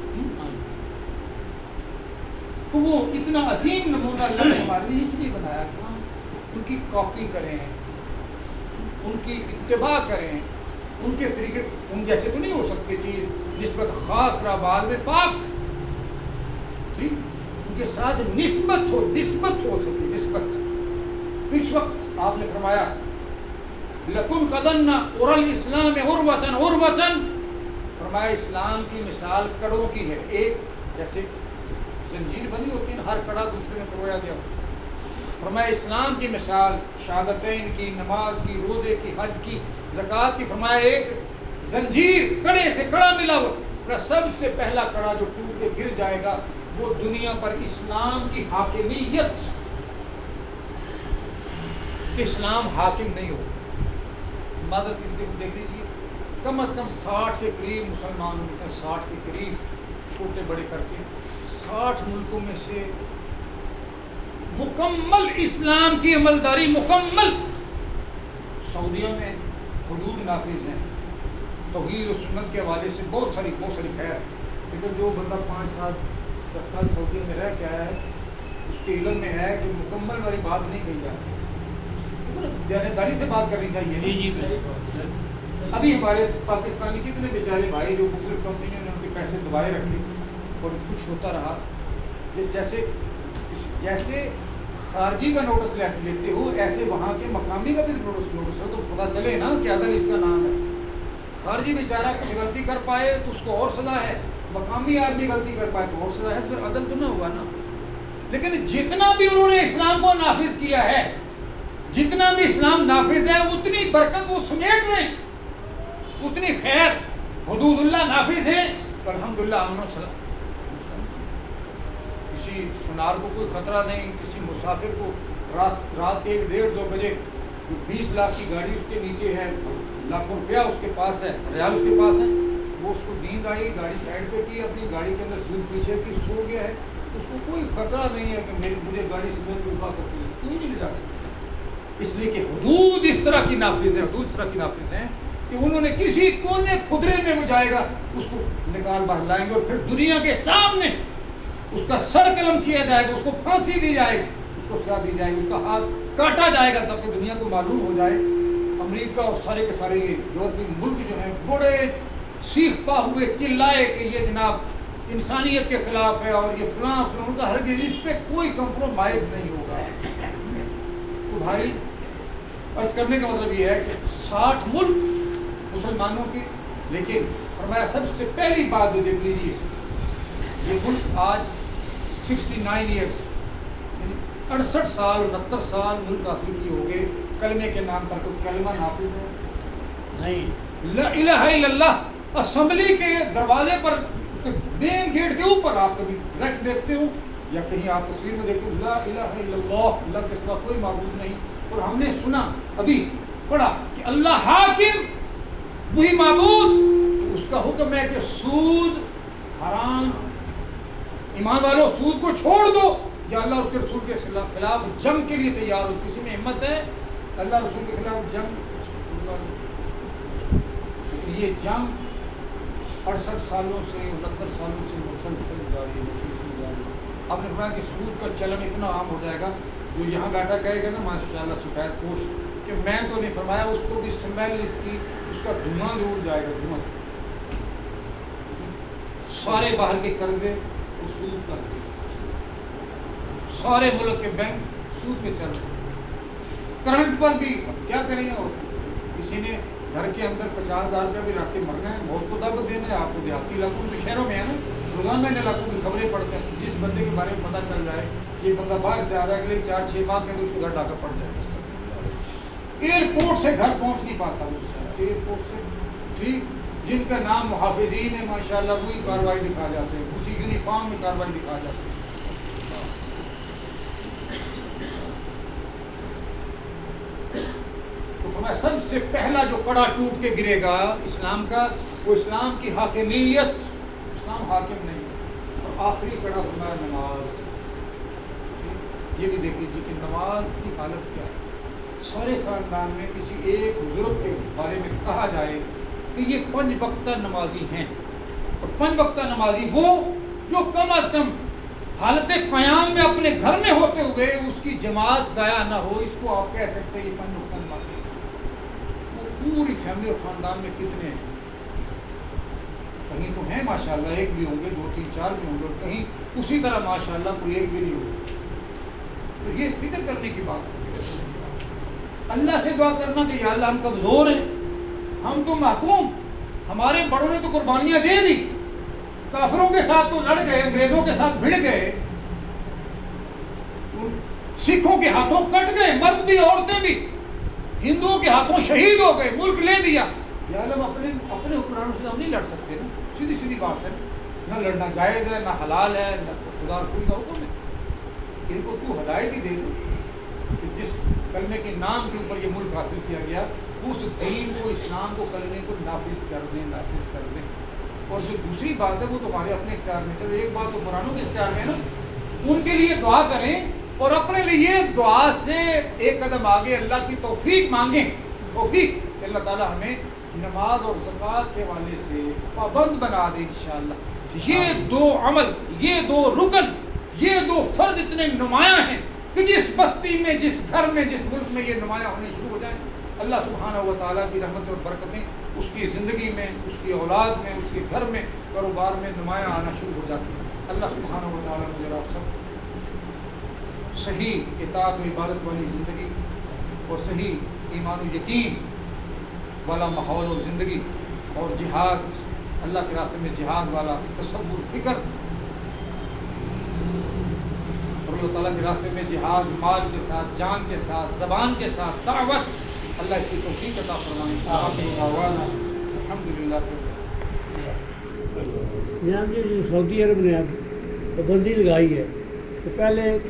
تو وہ اتنا عظیم نمونہ اللہ نے ہمارے لیے اس لیے بنایا کہ ہم ان کی کاپی کریں، ان کی اتباع کریں، ان کے طریقے. ان جیسے تو نہیں ہو سکتے چیز نسبت خاک را بال میں پاک، ٹھیک، ان کے ساتھ نسبت ہو سکے، نسبت. اس وقت آپ نے فرمایا لَتُنْقَضَنَّ عُرَى الْإِسْلَامِ عُرْوَةً عُرْوَةً، فرمایا اسلام کی مثال کڑوں کی ہے. ایک جیسے زنجیر بنی ہوتی ہے، ہر کڑا دوسرے میں پرویا گیا. فرمایا اسلام کی مثال شہادتین کی، نماز کی، روزے کی، حج کی، زکوٰۃ کی. فرمایا ایک زنجیر کڑے سے کڑا ملا ہوا، سب سے پہلا کڑا جو ٹوٹ کے گر جائے گا وہ دنیا پر اسلام کی حاکمیت، اسلام حاکم نہیں ہو. معذرت اس دیکھ لیجیے کم از کم 60 کے قریب مسلمان ملک ہیں، 60 کے قریب چھوٹے بڑے کر کے 60 ملکوں میں سے مکمل اسلام کی عملداری مکمل. سعودیہ میں حدود نافذ ہیں توحید و سنت کے حوالے سے، بہت ساری خیر، لیکن جو بندہ 5 سال 10 سال سعودیہ میں رہ کے آیا ہے اس کے علم میں ہے کہ مکمل والی بات نہیں کہی جا سکتی. دیانتداری سے بات کرنی چاہیے. جی. ابھی ہمارے پاکستانی کتنے بیچارے بھائی جو مختلف کمپنیوں نے ان کے پیسے دبائے رکھے اور کچھ ہوتا رہا. جیسے خارجی کا نوٹس لیتے ہو ایسے وہاں کے مقامی کا بھی نوٹس ہو تو پتہ چلے نا کہ عدل اس کا نام ہے. خارجی بیچارہ کچھ غلطی کر پائے تو اس کو اور سزا ہے، مقامی آدمی غلطی کر پائے تو اور سزا ہے، تو پھر عدل تو نہ ہوا نا. لیکن جتنا بھی انہوں نے اسلام کو نافذ کیا ہے، جتنا بھی اسلام نافذ ہے اتنی برکت وہ سمیٹ رہے ہیں، اتنی خیر. حدود اللہ نافذ ہے تو الحمدللہ امن و سلام. کسی سنار کو کوئی خطرہ نہیں، کسی مسافر کو رات 1-1:30-2 بجے 20 لاکھ کی گاڑی اس کے نیچے ہے، لاکھوں روپیہ اس کے پاس ہے، ریال اس کے پاس ہے، وہ اس کو نیند آئی، گاڑی سائڈ پہ کی، اپنی گاڑی کے اندر سیٹ پیچھے کی، سو گیا ہے، اس کو کوئی خطرہ نہیں ہے کہ مجھے گاڑی سمیت کے اٹھا کرتی ہے، کوئی نہیں لے جا سکتا. اس لیے کہ حدود اس طرح کی نافذ ہیں، حدود اس طرح کی نافذ ہیں کہ انہوں نے کسی کونے خدرے میں وہ جائے گا اس کو نکال باہر لائیں گے اور پھر دنیا کے سامنے اس کا سر قلم کیا جائے گا، اس کو پھانسی دی جائے گی، اس کو سزا دی جائے گی، اس کا ہاتھ کاٹا جائے گا، تب کہ دنیا کو معلوم ہو جائے امریکہ اور سارے کے سارے یہ یورپی ملک جو ہیں بڑے سیخ پا ہوئے چلائے کہ یہ جناب انسانیت کے خلاف ہے اور یہ فلاں فلاں کا ہرگز اس پہ کوئی کمپرومائز نہیں ہوگا. تو بھائی عرض کرنے کا مطلب یہ ہے کہ 60 ملک مسلمانوں کے، لیکن فرمایا سب سے پہلی بات جو دیکھ لیجیے یہ ملک آج 69 ایئرس یعنی 68 سال 69 سال ملک حاصل کیے ہو گئے کلمے کے نام پر. کوئی کلمہ نافذ ہے نہیں. لا الہ الا اللہ اسمبلی کے دروازے پر اس کے مین گیٹ کے اوپر آپ کبھی رکھ دیکھتے ہو یا کہیں آپ تصویر میں دیکھتے ہو لا الہ الا اللہ، اللہ کے سوا کوئی معبود نہیں. اور ہم نے سنا ابھی پڑھا کہ اللہ حاکم وہی معبود، اس کا حکم ہے کہ سود حرام. ایمان والو سود کو چھوڑ دو یا اللہ اور اس کے رسول کے خلاف جنگ کے لیے تیار ہو. کسی میں ہمت ہے اللہ رسول کے خلاف جنگ؟ لیکن یہ جنگ 68 سالوں سے 69 سالوں سے مسلسل جاری ہے. آپ نے فرمایا کہ سود کا چلن اتنا عام ہو جائے گا، جو یہاں بیٹھا کہے گا نا ماشاءاللہ سفید پوش کہ میں تو نہیں، فرمایا اس کو بھی اسمیل اس کی، اس کا دھواں ضرور جائے گا. دھواں سارے باہر کے قرضے وہ سود پر، سارے ملک کے بینک سود پہ چل رہے. کرنٹ پر بھی اب کیا کریں. اور کسی نے گھر کے اندر 50,000 روپیہ بھی رکھ کے مرنا ہے، بہت کو دعوت دینا ہے. آپ کو دیہاتی علاقوں میں شہروں میں ہے نا روزانہ ان علاقوں کی خبریں پڑھتے ہیں. جس بندے کے بارے میں پتہ چل جائے یہ بندہ باہر سے آ رہا ہے اگلے 4-6 ماہ کے اندر اس کو گھر ڈاکہ پڑ جائے. ایئرپورٹ سے گھر پہنچ نہیں پاتا وہ بیچارہ. ایئرپورٹ سے ٹھیک جن کا نام محافظین ہے ماشاءاللہ وہی کارروائی دکھا جاتے ہیں، اسی یونیفارم میں کارروائی دکھا جاتے ہیں. تو فرمایا سب سے پہلا جو کڑا ٹوٹ کے گرے گا اسلام کا وہ اسلام کی حاکمیت. اسلام حاکم نہیں ہے. اور آخری کڑا فرمایا نماز. یہ بھی دیکھ لیجیے کہ نماز کی حالت کیا ہے. سارے خاندان میں کسی ایک بزرگ کے بارے میں کہا جائے کہ یہ 5 وقتہ نمازی ہیں، اور 5 وقتہ نمازی وہ جو کم از کم حالت قیام میں اپنے گھر میں ہوتے ہوئے اس کی جماعت ضائع نہ ہو، اس کو آپ کہہ سکتے ہیں یہ 5 وقتہ نمازی ہیں. وہ پوری فیملی اور خاندان میں کتنے ہیں؟ کہیں تو ہیں ماشاءاللہ 1 بھی ہوں گے، 2 3 4 بھی ہوں گے، اور کہیں اسی طرح ماشاءاللہ کوئی 1 بھی نہیں ہوگا. تو یہ فکر کرنے کی بات ہے. اللہ سے دعا کرنا کہ یا اللہ ہم کمزور ہیں، ہم تو محکوم، ہمارے بڑوں نے تو قربانیاں دے دی، کافروں کے ساتھ تو لڑ گئے، انگریزوں کے ساتھ بھڑ گئے، سکھوں کے ہاتھوں کٹ گئے، مرد بھی عورتیں بھی، ہندوؤں کے ہاتھوں شہید ہو گئے، ملک لے دیا. یا اللہ اپنے حکمرانوں سے ہم نہیں لڑ سکتے نا. سیدھی بات ہے، نہ لڑنا جائز ہے، نہ حلال ہے، نہ خدا رسول کا حکم ہے. ان کو تو ہدایت ہی دے دے کہ جس کلمے کے نام کے اوپر یہ ملک حاصل کیا گیا اس دین کو، اسلام کو، کلمے کو نافذ کر دیں. اور جو دوسری بات ہے وہ تمہارے اپنے اختیار میں. چلو ایک بات تو قرآنوں کے اختیار میں ہے نا، ان کے لیے دعا کریں اور اپنے لیے دعا سے ایک قدم آگے اللہ کی توفیق مانگیں. توفیق کہ اللہ تعالیٰ ہمیں نماز اور زکوٰۃ کے حوالے سے پابند بنا دے انشاءاللہ. یہ 2 عمل، یہ 2 رکن، یہ 2 فرض اتنے نمایاں ہیں کہ جس بستی میں، جس گھر میں، جس ملک میں یہ نمایاں ہونے شروع ہو جائیں، اللہ سبحانہ و تعالیٰ کی رحمت اور برکتیں اس کی زندگی میں، اس کی اولاد میں، اس کے گھر میں، کاروبار میں نمایاں آنا شروع ہو جاتی ہیں. اللہ سبحانہ و تعالیٰ مجھے آپ سب صحیح اطاعت و عبادت والی زندگی اور صحیح ایمان و یقین والا ماحول اور زندگی اور جہاد، اللہ کے راستے میں جہاد والا تصور، فکر، اور اللہ تعالیٰ کے راستے میں جہاد مال کے ساتھ، جان کے ساتھ، زبان کے ساتھ، دعوت، اللہ اس کی توفیق عطا فرمائے. الحمدللہ. جناب جی سعودی عرب نے اب پابندی لگائی ہے کہ پہلے